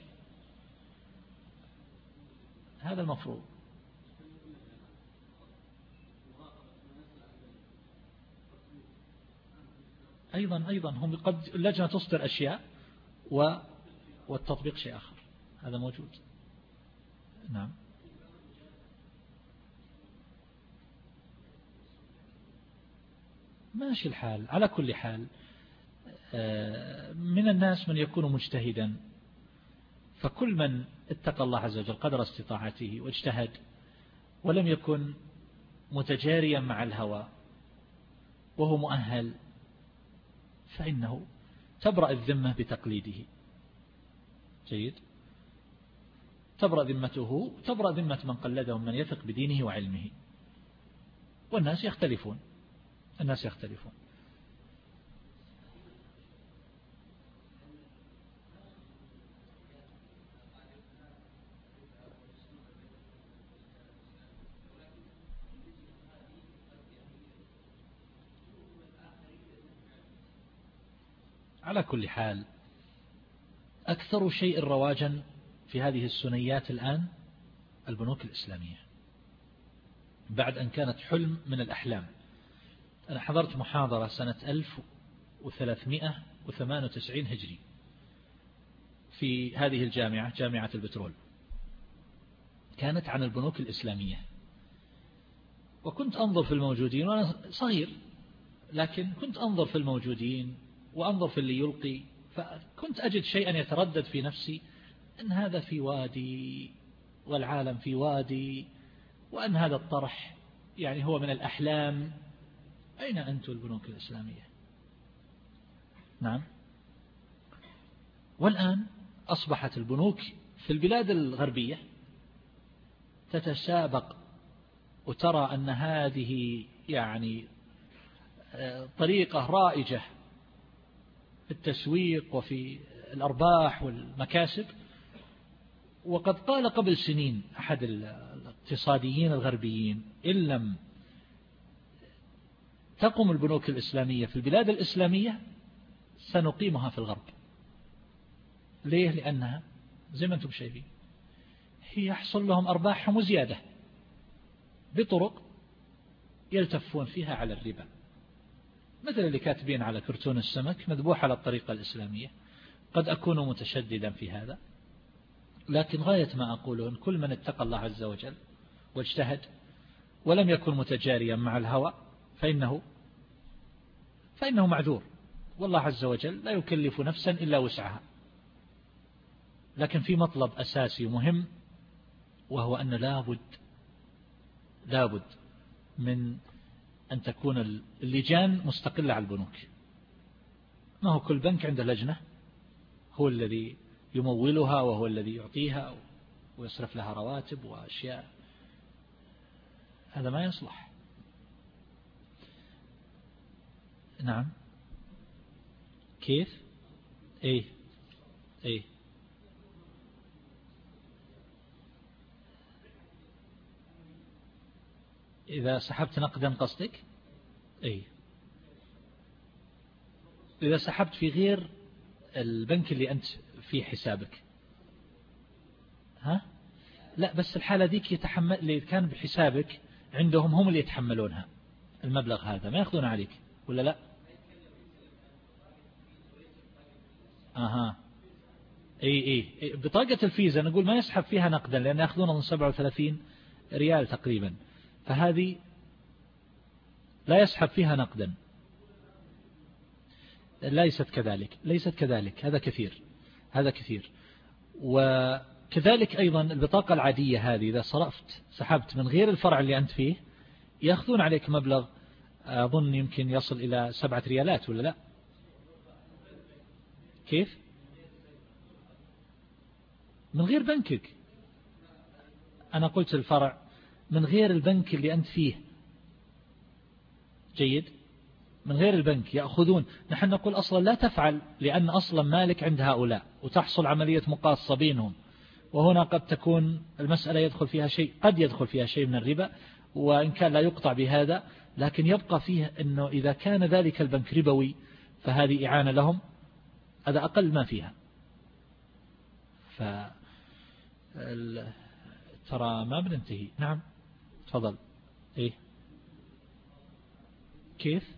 هذا المفروض. أيضا أيضا هم قد اللجنة تصدر أشياء والتطبيق شيء آخر، هذا موجود. نعم. ماشي الحال. على كل حال من الناس من يكون مجتهدا، فكل من اتقى الله عز وجل قدر استطاعته واجتهد ولم يكن متجاريا مع الهوى وهو مؤهل، فإنه تبرأ الذمة بتقليده. جيد، تبرأ ذمته، تبرأ ذمة من قلده من يثق بدينه وعلمه. والناس يختلفون، الناس يختلفون. على كل حال أكثر شيء رواجا في هذه السنيات الآن البنوك الإسلامية، بعد أن كانت حلم من الأحلام. أنا حضرت محاضرة سنة ألف وثلاثمائة وثمانية وتسعين هجري في هذه الجامعة، جامعة البترول، كانت عن البنوك الإسلامية، وكنت أنظر في الموجودين وأنا صغير، لكن كنت أنظر في الموجودين وأنظر في اللي يلقي، فكنت أجد شيئا يتردد في نفسي أن هذا في وادي والعالم في وادي، وأن هذا الطرح يعني هو من الأحلام. أين أنتم البنوك الإسلامية؟ نعم. والآن أصبحت البنوك في البلاد الغربية تتسابق، وترى أن هذه يعني طريقة رائجة في التسويق وفي الأرباح والمكاسب. وقد قال قبل سنين أحد الاقتصاديين الغربيين: إن لم تقم البنوك الإسلامية في البلاد الإسلامية سنقيمها في الغرب. ليه؟ لأنها زي ما أنتم شايفين هي يحصل لهم أرباحهم وزيادة بطرق يلتفون فيها على الربا، مثل اللي كاتبين على كرتون السمك مذبوح على الطريقة الإسلامية. قد أكون متشددا في هذا، لكن غاية ما أقوله: كل من اتقى الله عز وجل واجتهد ولم يكن متجاريا مع الهوى فإنه فإنه معذور، والله عز وجل لا يكلف نفسا إلا وسعها. لكن في مطلب أساسي مهم، وهو أن لابد لابد من أن تكون اللجان مستقلة على البنوك. ما هو كل بنك عنده لجنة هو الذي يمولها وهو الذي يعطيها ويصرف لها رواتب وأشياء. هذا ما يصلح. نعم. كيف؟ إيه إيه إذا سحبت نقدا قصدك؟ إيه إذا سحبت في غير البنك اللي أنت في حسابك. ها؟ لا، بس الحالة ذيك يتحمل اللي كان بحسابك عندهم، هم اللي يتحملونها المبلغ هذا، ما يأخذون عليك ولا لا؟ أها. إيه إيه بطاقة الفيزا نقول ما يسحب فيها نقدا، لأن يأخذون من سبعة وثلاثين ريال تقريبا، فهذه لا يسحب فيها نقدا. ليست كذلك، ليست كذلك، هذا كثير، هذا كثير. وكذلك أيضا البطاقة العادية هذه إذا صرفت سحبت من غير الفرع اللي أنت فيه يأخذون عليك مبلغ أظن يمكن يصل إلى سبعة ريالات ولا لا؟ كيف؟ من غير بنكك. أنا قلت الفرع من غير البنك اللي أنت فيه. جيد. من غير البنك يأخذون. نحن نقول أصلا لا تفعل، لأن أصلا مالك عند هؤلاء وتحصل عملية مقاصة بينهم، وهنا قد تكون المسألة يدخل فيها شيء، قد يدخل فيها شيء من الربا، وإن كان لا يقطع بهذا، لكن يبقى فيه أنه إذا كان ذلك البنك ربوي فهذه إعانة لهم، هذا أقل ما فيها. ف ترى ما بننتهي. نعم تفضل. إيه كيف؟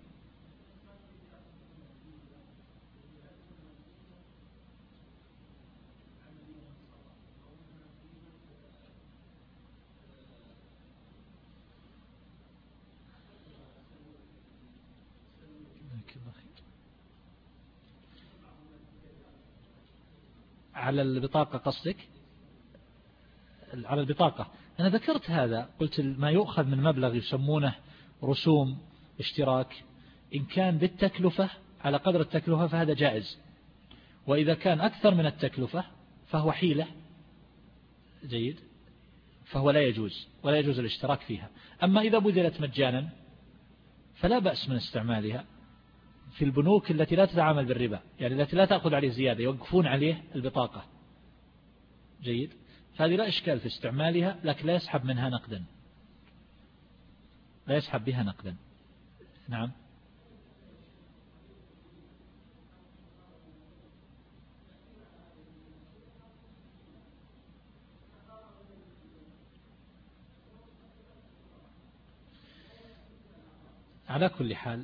على البطاقة قصدك؟ على البطاقة أنا ذكرت هذا، قلت ما يؤخذ من مبلغ يسمونه رسوم اشتراك، إن كان بالتكلفة على قدر التكلفة فهذا جائز، وإذا كان أكثر من التكلفة فهو حيلة. جيد. فهو لا يجوز، ولا يجوز الاشتراك فيها. أما إذا بذلت مجانا فلا بأس من استعمالها في البنوك التي لا تتعامل بالربا، يعني التي لا تأخذ عليه زيادة، يوقفون عليه البطاقة. جيد. فهذه لا إشكال في استعمالها، لكن لا يسحب منها نقدا، لا يسحب بها نقدا. نعم. على كل حال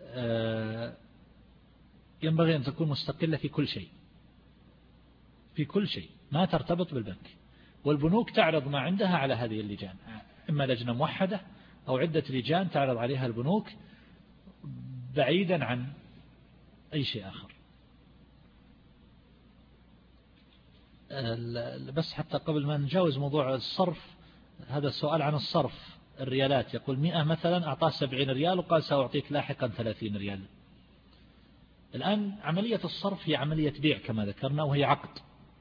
ينبغي أن تكون مستقلة في كل شيء، في كل شيء، ما ترتبط بالبنك. والبنوك تعرض ما عندها على هذه اللجان، إما لجنة موحدة أو عدة لجان تعرض عليها البنوك بعيدا عن أي شيء آخر. بس حتى قبل ما نجاوز موضوع الصرف، هذا السؤال عن الصرف الريالات، يقول مئة مثلا أعطاه سبعين ريال وقال سأعطيك لاحقا ثلاثين ريال. الآن عملية الصرف هي عملية بيع كما ذكرنا، وهي عقد.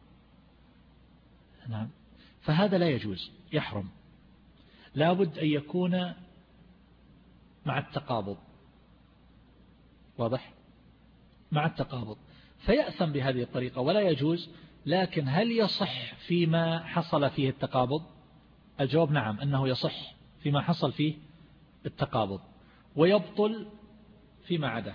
نعم. فهذا لا يجوز، يحرم، لابد أن يكون مع التقابض. واضح؟ مع التقابض، فيأثم بهذه الطريقة ولا يجوز. لكن هل يصح فيما حصل فيه التقابض؟ الجواب نعم، أنه يصح فيما حصل فيه التقابض، ويبطل فيما عداه.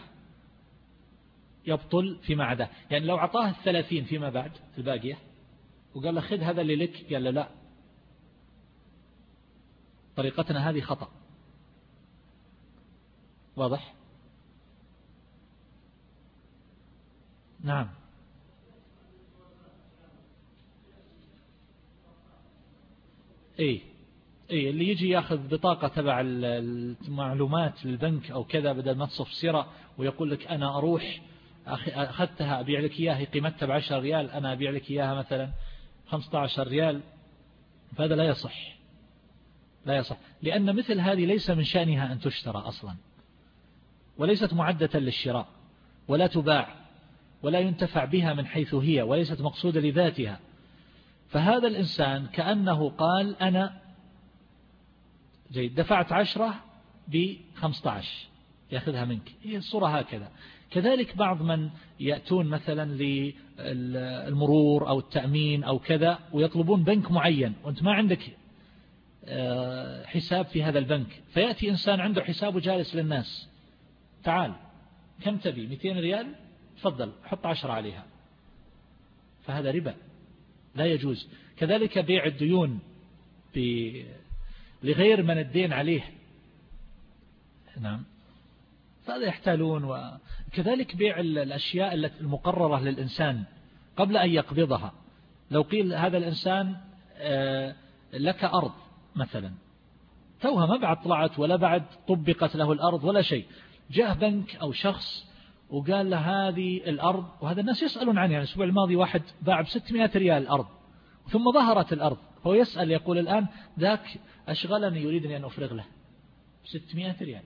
يبطل فيما عداه، يعني لو أعطاه الثلاثين فيما بعد الباقية وقال له خذ هذا اللي لك، قال له لا، طريقتنا هذه خطأ. واضح؟ نعم. ايه ايه اللي يجي ياخذ بطاقة تبع المعلومات للبنك او كذا بدل ما تصف سيرة، ويقول لك انا اروح اخذتها ابيع لك اياها قيمتها بعشر ريال، انا ابيع لك اياها مثلا خمسة عشر ريال، فهذا لا يصح. لا يصح، لأن مثل هذه ليس من شأنها أن تشترى أصلا، وليست معدة للشراء، ولا تباع، ولا ينتفع بها من حيث هي، وليست مقصودة لذاتها. فهذا الإنسان كأنه قال أنا جيد دفعت عشرة بخمسة عشر يأخذها منك، هي الصورة هكذا. كذلك بعض من يأتون مثلا للمرور أو التأمين أو كذا ويطلبون بنك معين وأنت ما عندك حساب في هذا البنك، فيأتي إنسان عنده حساب جالس للناس، تعال كم تبي؟ مئتين ريال، تفضل حط عشرة عليها، فهذا ربا لا يجوز. كذلك بيع الديون لغير من الدين عليه، نعم، فهذا يحتالون. وكذلك بيع الأشياء المقررة للإنسان قبل أن يقبضها. لو قيل هذا الإنسان لك أرض مثلا، توها ما بعد طلعت ولا بعد طبقت له الأرض ولا شيء، جاء بنك أو شخص وقال له هذه الأرض، وهذا الناس يسألون عنها. يعني الأسبوع الماضي واحد باع بستمائة ريال الأرض، ثم ظهرت الأرض، فهو يسأل يقول الآن ذاك أشغلني يريدني أن أفرغ له ستمائة ريال.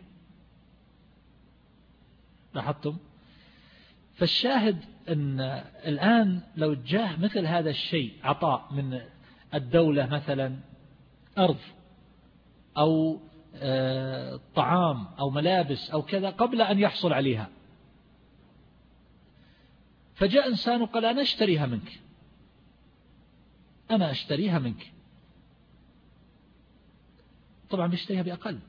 لاحظتم؟ فالشاهد أن الآن لو جاء مثل هذا الشيء عطاء من الدولة مثلا، أرض أو طعام أو ملابس أو كذا قبل أن يحصل عليها، فجاء إنسان وقال أنا أشتريها منك، أنا أشتريها منك، طبعا بيشتريها بأقل.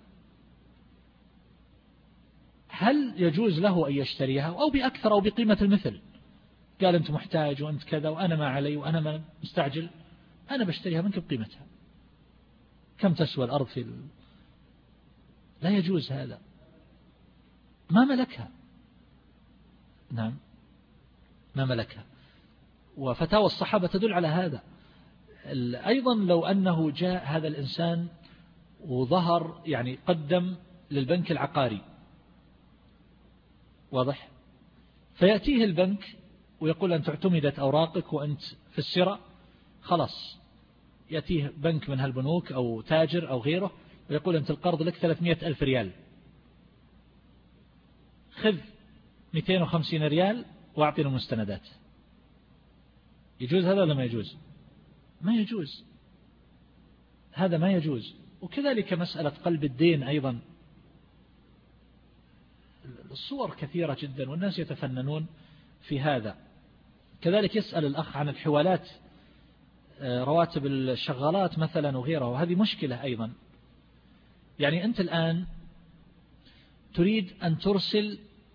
هل يجوز له أن يشتريها أو بأكثر أو بقيمة المثل؟ قال أنت محتاج وأنت كذا وأنا ما علي وأنا ما مستعجل، أنا بشتريها منك بقيمتها. كم تسوى الأرض في ال... لا يجوز هذا، ما ملكها. نعم، ما ملكها. وفتاوى الصحابة تدل على هذا. أيضا لو أنه جاء هذا الإنسان وظهر يعني قدم للبنك العقاري، واضح، فيأتيه البنك ويقول أنت اعتمدت أوراقك وأنت في السرة، خلاص يأتيه بنك من هالبنوك أو تاجر أو غيره ويقول أنت القرض لك ثلاثمائة ألف ريال، خذ مئتين وخمسين ريال وأعطينا المستندات. يجوز هذا ولا ما يجوز؟ ما يجوز، هذا ما يجوز. وكذلك مسألة قلب الدين أيضا، الصور كثيرة جدا والناس يتفننون في هذا. كذلك يسأل الأخ عن الحوالات، رواتب الشغالات مثلا وغيرها، وهذه مشكلة أيضا. يعني أنت الآن تريد أن ترسل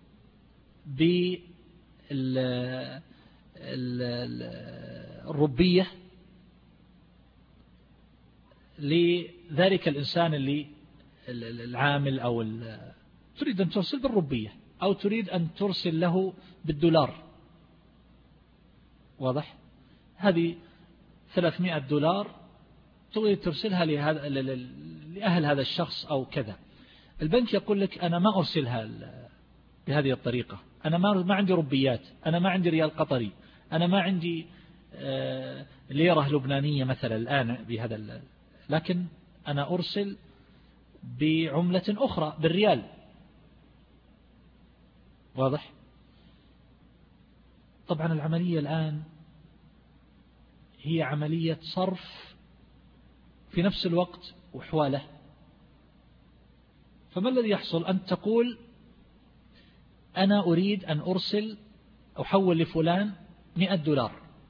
بالربية لذلك الإنسان اللي العامل، أو تريد أن ترسل بالربية أو تريد أن ترسل له بالدولار، واضح؟ هذه ثلاثمائة دولار تريد ترسلها لهذا لأهل هذا الشخص أو كذا. البنك يقول لك أنا ما أرسلها بهذه الطريقة، أنا ما ما عندي ربيات، أنا ما عندي ريال قطري، أنا ما عندي ليرة لبنانية مثلا الآن بهذا، لكن أنا أرسل بعملة أخرى بالريال. واضح؟ طبعا العملية الآن هي عملية صرف في نفس الوقت وحواله. فما الذي يحصل؟ أن تقول أنا أريد أن أرسل أحول لفلان مئة دولار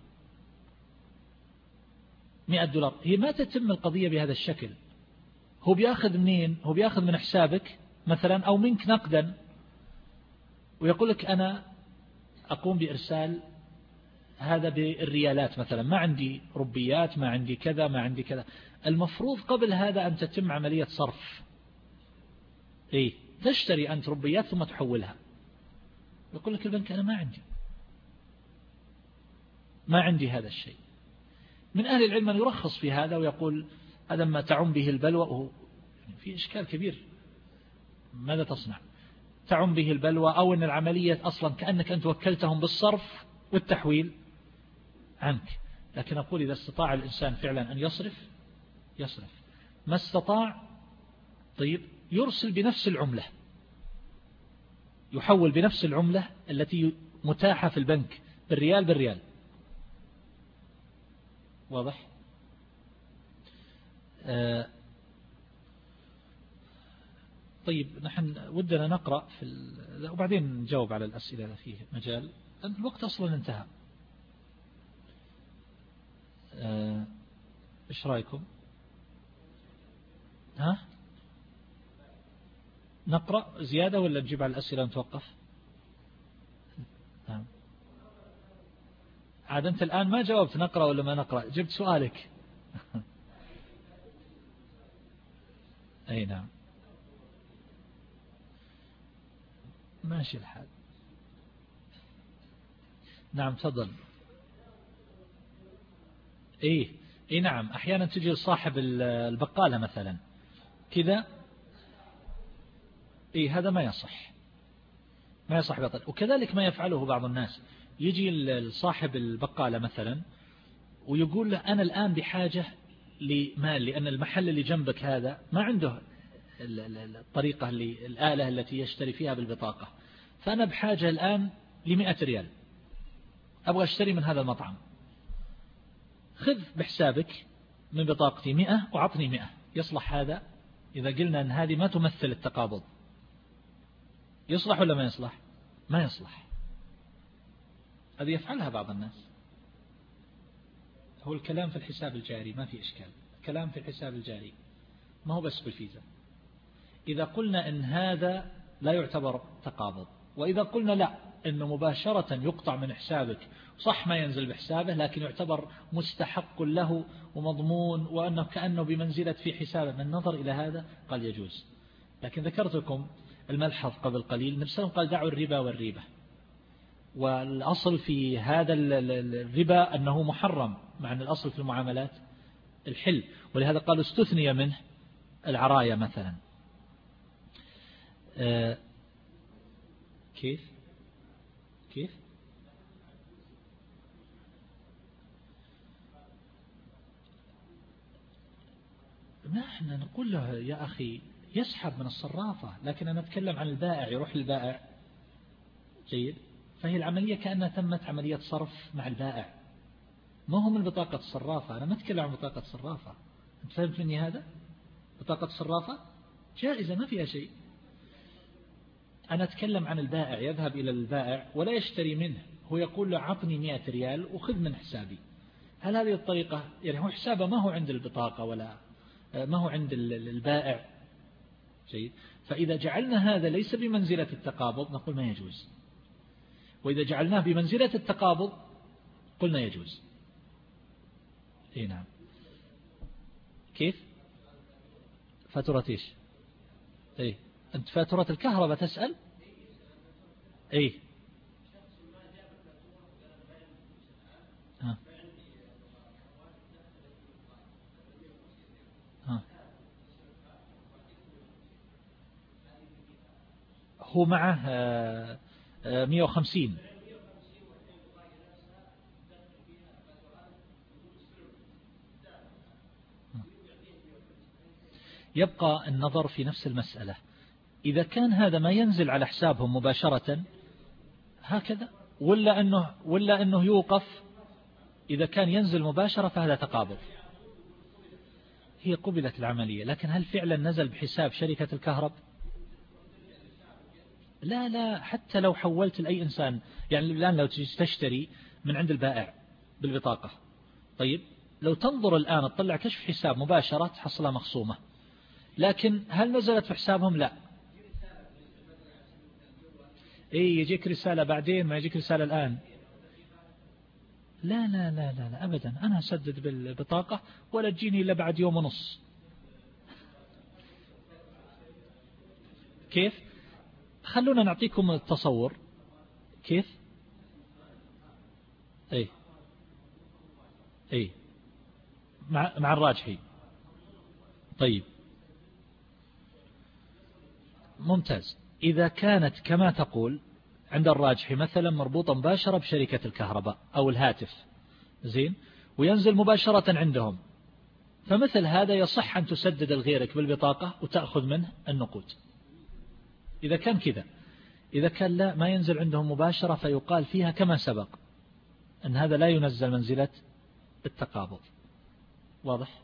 مئة دولار. هي ما تتم القضية بهذا الشكل. هو بيأخذ منين؟ هو بيأخذ من حسابك مثلا أو منك نقدا، ويقول لك أنا أقوم بإرسال هذا بالريالات مثلا، ما عندي ربيات، ما عندي كذا، ما عندي كذا. المفروض قبل هذا أن تتم عملية صرف. إيه، تشتري أنت ربيات ثم تحولها. يقول لك البنك أنا ما عندي ما عندي هذا الشيء. من أهل العلم من يرخص في هذا ويقول هذا ما تعم به البلوى، في إشكال كبير. ماذا تصنع؟ تعم به البلوى، أو أن العملية أصلا كأنك أنت وكلتهم بالصرف والتحويل عنك. لكن أقول إذا استطاع الإنسان فعلا أن يصرف يصرف، ما استطاع طيب يرسل بنفس العملة، يحول بنفس العملة التي متاحة في البنك بالريال بالريال. واضح؟ آه طيب نحن ودنا نقرأ في ال... وبعدين نجاوب على الأسئلة اللي فيه مجال، الوقت أصلا انتهى. آه إيش رأيكم؟ ها نقرأ زيادة ولا نجيب على الأسئلة نتوقف؟ نعم. عاد أنت الآن ما جاوبت نقرأ ولا ما نقرأ، جبت سؤالك. أي نعم ماشي الحال. نعم تفضل. إيه إيه نعم، أحيانا تجي لصاحب البقالة مثلا كذا، إيه هذا ما يصح ما يصح بطل. وكذلك ما يفعله بعض الناس، يجي لصاحب البقالة مثلا ويقول له أنا الآن بحاجة لمال، لأن المحل اللي جنبك هذا ما عنده الطريقة اللي الآلة التي يشتري فيها بالبطاقة، فأنا بحاجة الآن لمئة ريال، أبغى أشتري من هذا المطعم، خذ بحسابك من بطاقتي مئة وعطني مئة. يصلح هذا؟ إذا قلنا أن هذه ما تمثل التقابض، يصلح ولا ما يصلح؟ ما يصلح. هذه يفعلها بعض الناس. هو الكلام في الحساب الجاري ما في إشكال، الكلام في الحساب الجاري ما هو بس بالفيزا. إذا قلنا إن هذا لا يعتبر تقابض، وإذا قلنا لا إنه مباشرة يقطع من حسابك، صح ما ينزل بحسابه لكن يعتبر مستحق له ومضمون، وأنه كأنه بمنزلة في حسابه، من نظر إلى هذا قال يجوز. لكن ذكرت لكم الملحظ قبل قليل، النبي صلى الله عليه وسلم قال دعوا الربا والريبة، والأصل في هذا الربا أنه محرم، مع أن الأصل في المعاملات الحل، ولهذا قالوا استثني منه العراية مثلا. آه كيف كيف نحن نقول له يا أخي يسحب من الصرافة، لكن أنا أتكلم عن البائع، يروح للبائع جيد، فهي العملية كأنها تمت عملية صرف مع البائع، ما هو من بطاقة الصرافة. أنا ما أتكلم عن بطاقة الصرافة، أنت فهمت مني هذا؟ بطاقة الصرافة جائزة ما فيها شيء. أنا أتكلم عن البائع، يذهب إلى البائع ولا يشتري منه، هو يقول له عطني مئة ريال وخذ من حسابي. هل هذه الطريقة؟ يعني هو حسابه ما هو عند البطاقة ولا ما هو عند البائع جيد. فإذا جعلنا هذا ليس بمنزلة التقابض نقول ما يجوز، وإذا جعلناه بمنزلة التقابض قلنا يجوز. إيه نعم. كيف فاتورة إيش؟ إيه أنت فاتورة الكهرباء تسأل؟ إيه ها. ها. هو معه مئة وخمسين. يبقى النظر في نفس المسألة، إذا كان هذا ما ينزل على حسابهم مباشرة هكذا، ولا أنه, ولا أنه يوقف. إذا كان ينزل مباشرة فهذا تقابض. هي قبلت العملية، لكن هل فعلا نزل بحساب شركة الكهرب؟ لا لا، حتى لو حولت لأي إنسان، يعني الآن لو تشتري من عند البائع بالبطاقة، طيب لو تنظر الآن تطلع كشف حساب مباشرة تحصلها مخصومة، لكن هل نزلت في حسابهم؟ لا. إيه، يجيك رسالة بعدين، ما يجيك رسالة الآن. لا لا لا لا, لا أبدا، أنا أسدد بالبطاقة ولا تجيني إلا بعد يوم ونص. كيف؟ خلونا نعطيكم التصور. كيف؟ أي أي مع مع الراجحي. طيب ممتاز. إذا كانت كما تقول عند الراجحي مثلا مربوطة مباشرة بشركة الكهرباء أو الهاتف، زين، وينزل مباشرة عندهم، فمثل هذا يصح أن تسدد لغيرك بالبطاقة وتأخذ منه النقود. إذا كان كذا. إذا كان لا، ما ينزل عندهم مباشرة، فيقال فيها كما سبق أن هذا لا ينزل منزلة التقابض. واضح؟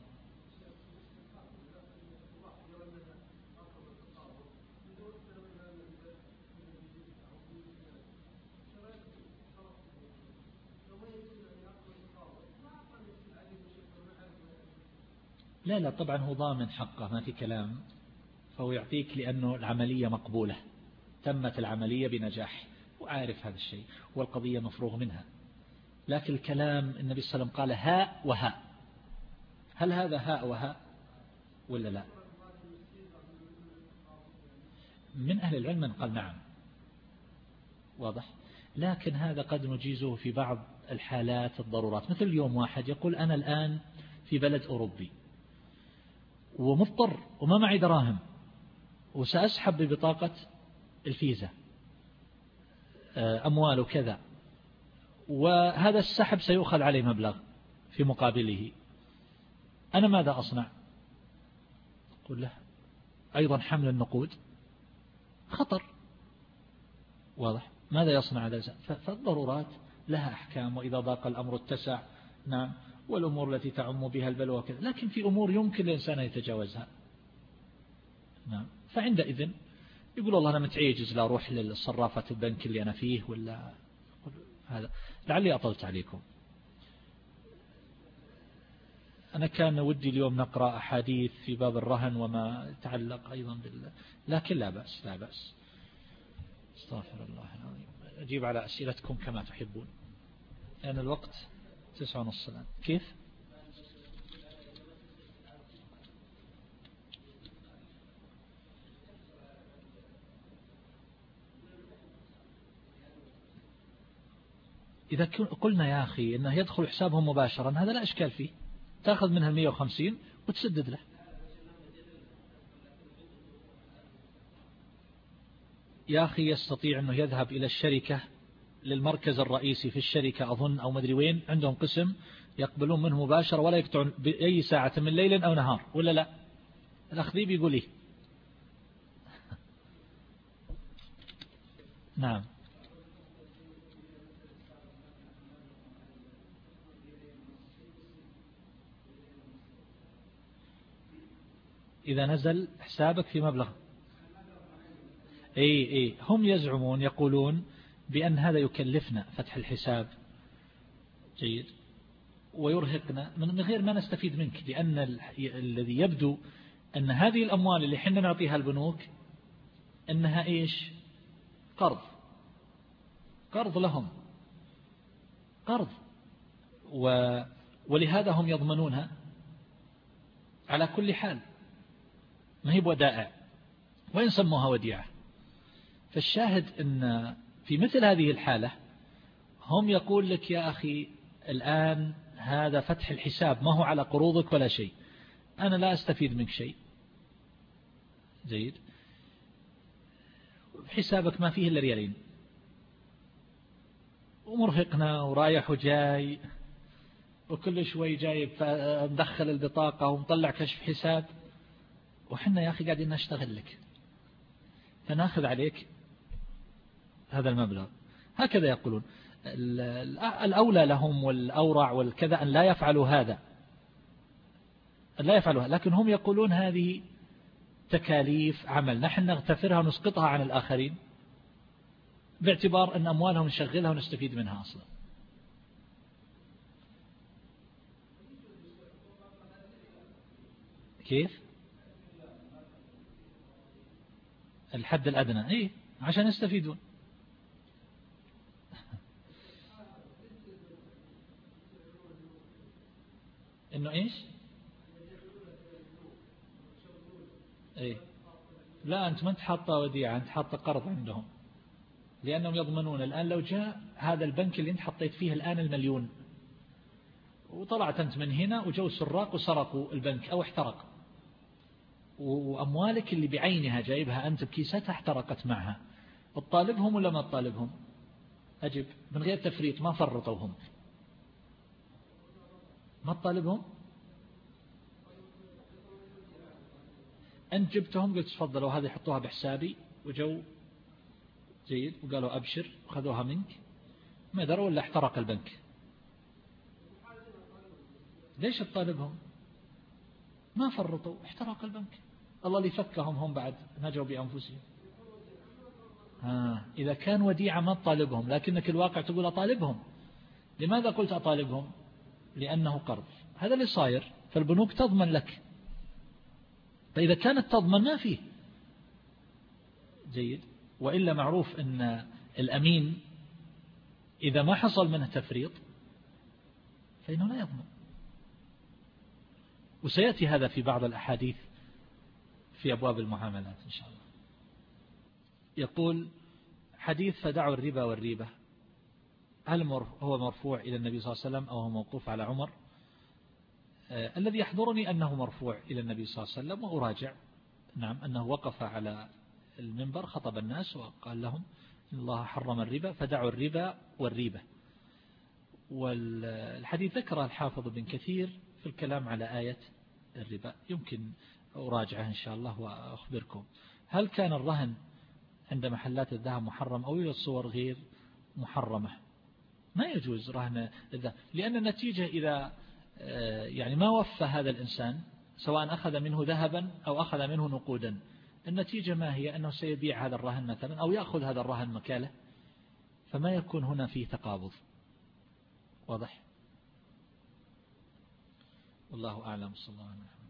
لا لا، طبعا هو ضامن حقه، ما في كلام، فهو يعطيك لأنه العملية مقبولة، تمت العملية بنجاح، وعارف هذا الشيء والقضية مفروغ منها. لكن الكلام النبي صلى الله عليه وسلم قال هاء وهاء، هل هذا هاء وهاء ولا لا؟ من أهل العلم من قال نعم. واضح؟ لكن هذا قد نجيزه في بعض الحالات الضرورات، مثل اليوم واحد يقول أنا الآن في بلد أوروبي ومضطر وما معي دراهم وسأسحب ببطاقة الفيزا أموال وكذا، وهذا السحب سيؤخذ عليه مبلغ في مقابله، أنا ماذا أصنع؟ قل له أيضا حمل النقود خطر. واضح؟ ماذا يصنع هذا؟ فالضرورات لها أحكام، وإذا ضاق الأمر اتسع. نعم، والأمور التي تعم بها البلوى وكذا، لكن في أمور يمكن الإنسان يتجاوزها. نعم، فعندئذ يقول والله أنا متعيجز لا أروح للصرافة البنك اللي أنا فيه ولا هذا. لعلي أطلت عليكم. أنا كان ودي اليوم نقرأ أحاديث في باب الرهن وما يتعلق أيضا بال، لكن لا بأس لا بأس. استغفر الله العظيم. أجيب على أسئلتكم كما تحبون، لأن يعني الوقت تسعة ونص الآن. كيف؟ إذا قلنا يا أخي إنه يدخل حسابهم مباشرا، هذا لا إشكال فيه، تأخذ منها المية وخمسين وتسدد له. يا أخي يستطيع أنه يذهب إلى الشركة، للمركز الرئيسي في الشركة أظن أو مدري وين، عندهم قسم يقبلون منه مباشرة ولا يقطعون بأي ساعة من ليل أو نهار، ولا لا؟ الأخذيب يقول إيه؟ نعم. إذا نزل حسابك في مبلغ، أي أي هم يزعمون يقولون بأن هذا يكلفنا فتح الحساب، جيد، ويرهقنا من غير ما نستفيد منك، لأن الذي يبدو أن هذه الأموال اللي حنا نعطيها البنوك أنها إيش؟ قرض، قرض لهم، قرض، و ولهذا هم يضمنونها على كل حال، ما هي بودائع، وين سموها وديعة. فالشاهد أن في مثل هذه الحالة هم يقول لك يا أخي الآن هذا فتح الحساب ما هو على قروضك ولا شيء، أنا لا أستفيد منك شيء، جيد، حسابك ما فيه إلا ريالين، ومرهقنا ورايح وجاي، وكل شوي جايب مدخل البطاقة ومطلع كشف حساب، وحنا يا أخي قاعدين نشتغل لك، فناخذ عليك هذا المبلغ. هكذا يقولون. الأولى لهم والأورع والكذا أن لا يفعلوا هذا، أن لا يفعلوا هذا، لكن هم يقولون هذه تكاليف عمل نحن نغتفرها ونسقطها عن الآخرين باعتبار أن أموالهم نشغلها ونستفيد منها أصلا. كيف؟ الحد الأدنى إيه عشان يستفيدون. إنه إيش؟ إيه لا أنت ما أنت حاطة وديعة، أنت حاطة قرض عندهم، لأنهم يضمنون. الآن لو جاء هذا البنك اللي أنت حطيت فيه الآن المليون وطلعت أنت من هنا وجو سراق وسرقوا البنك أو احترق، وأموالك اللي بعينها جايبها أنت بكيستها احترقت معها، تطالبهم ولا ما تطالبهم؟ أجب من غير تفريط، ما فرطوا هم، ما تطالبهم. أنت جبتهم قلت تفضلوا هذه حطوها بحسابي وجو جيد وقالوا أبشر وخذوها منك، ما دروا ولا احترق البنك. ليش تطالبهم؟ ما فرطوا احترق البنك، الله اللي فكهم هم بعد نجوا بأنفسهم. ها إذا كان وديعة ما تطالبهم، لكنك الواقع تقول أطالبهم. لماذا قلت أطالبهم؟ لأنه قرض، هذا اللي صاير، فالبنوك تضمن لك، فإذا كانت تضمن ما فيه جيد. وإلا معروف أن الأمين إذا ما حصل منه تفريط فإنه لا يضمن. وسيأتي هذا في بعض الأحاديث في أبواب المعاملات إن شاء الله. يقول حديث فدعوا الربا والريبة، هل هو مرفوع إلى النبي صلى الله عليه وسلم أو هو موقوف على عمر؟ آه الذي يحضرني أنه مرفوع إلى النبي صلى الله عليه وسلم، وأراجع نعم أنه وقف على المنبر خطب الناس وقال لهم إن الله حرم الربا فدعوا الربا والريبة. والحديث ذكره الحافظ بن كثير في الكلام على آية الربا، يمكن أراجعه إن شاء الله وأخبركم. هل كان الرهن عند محلات الذهب محرم أو يوجد صور غير محرمة؟ ما يجوز رهن الذهب، لأن النتيجة إذا يعني ما وفى هذا الإنسان سواء أخذ منه ذهبا أو أخذ منه نقودا، النتيجة ما هي؟ أنه سيبيع هذا الرهن مثلا أو يأخذ هذا الرهن مكاله، فما يكون هنا فيه تقابض. واضح؟ والله أعلم. صلى الله عليه وسلم.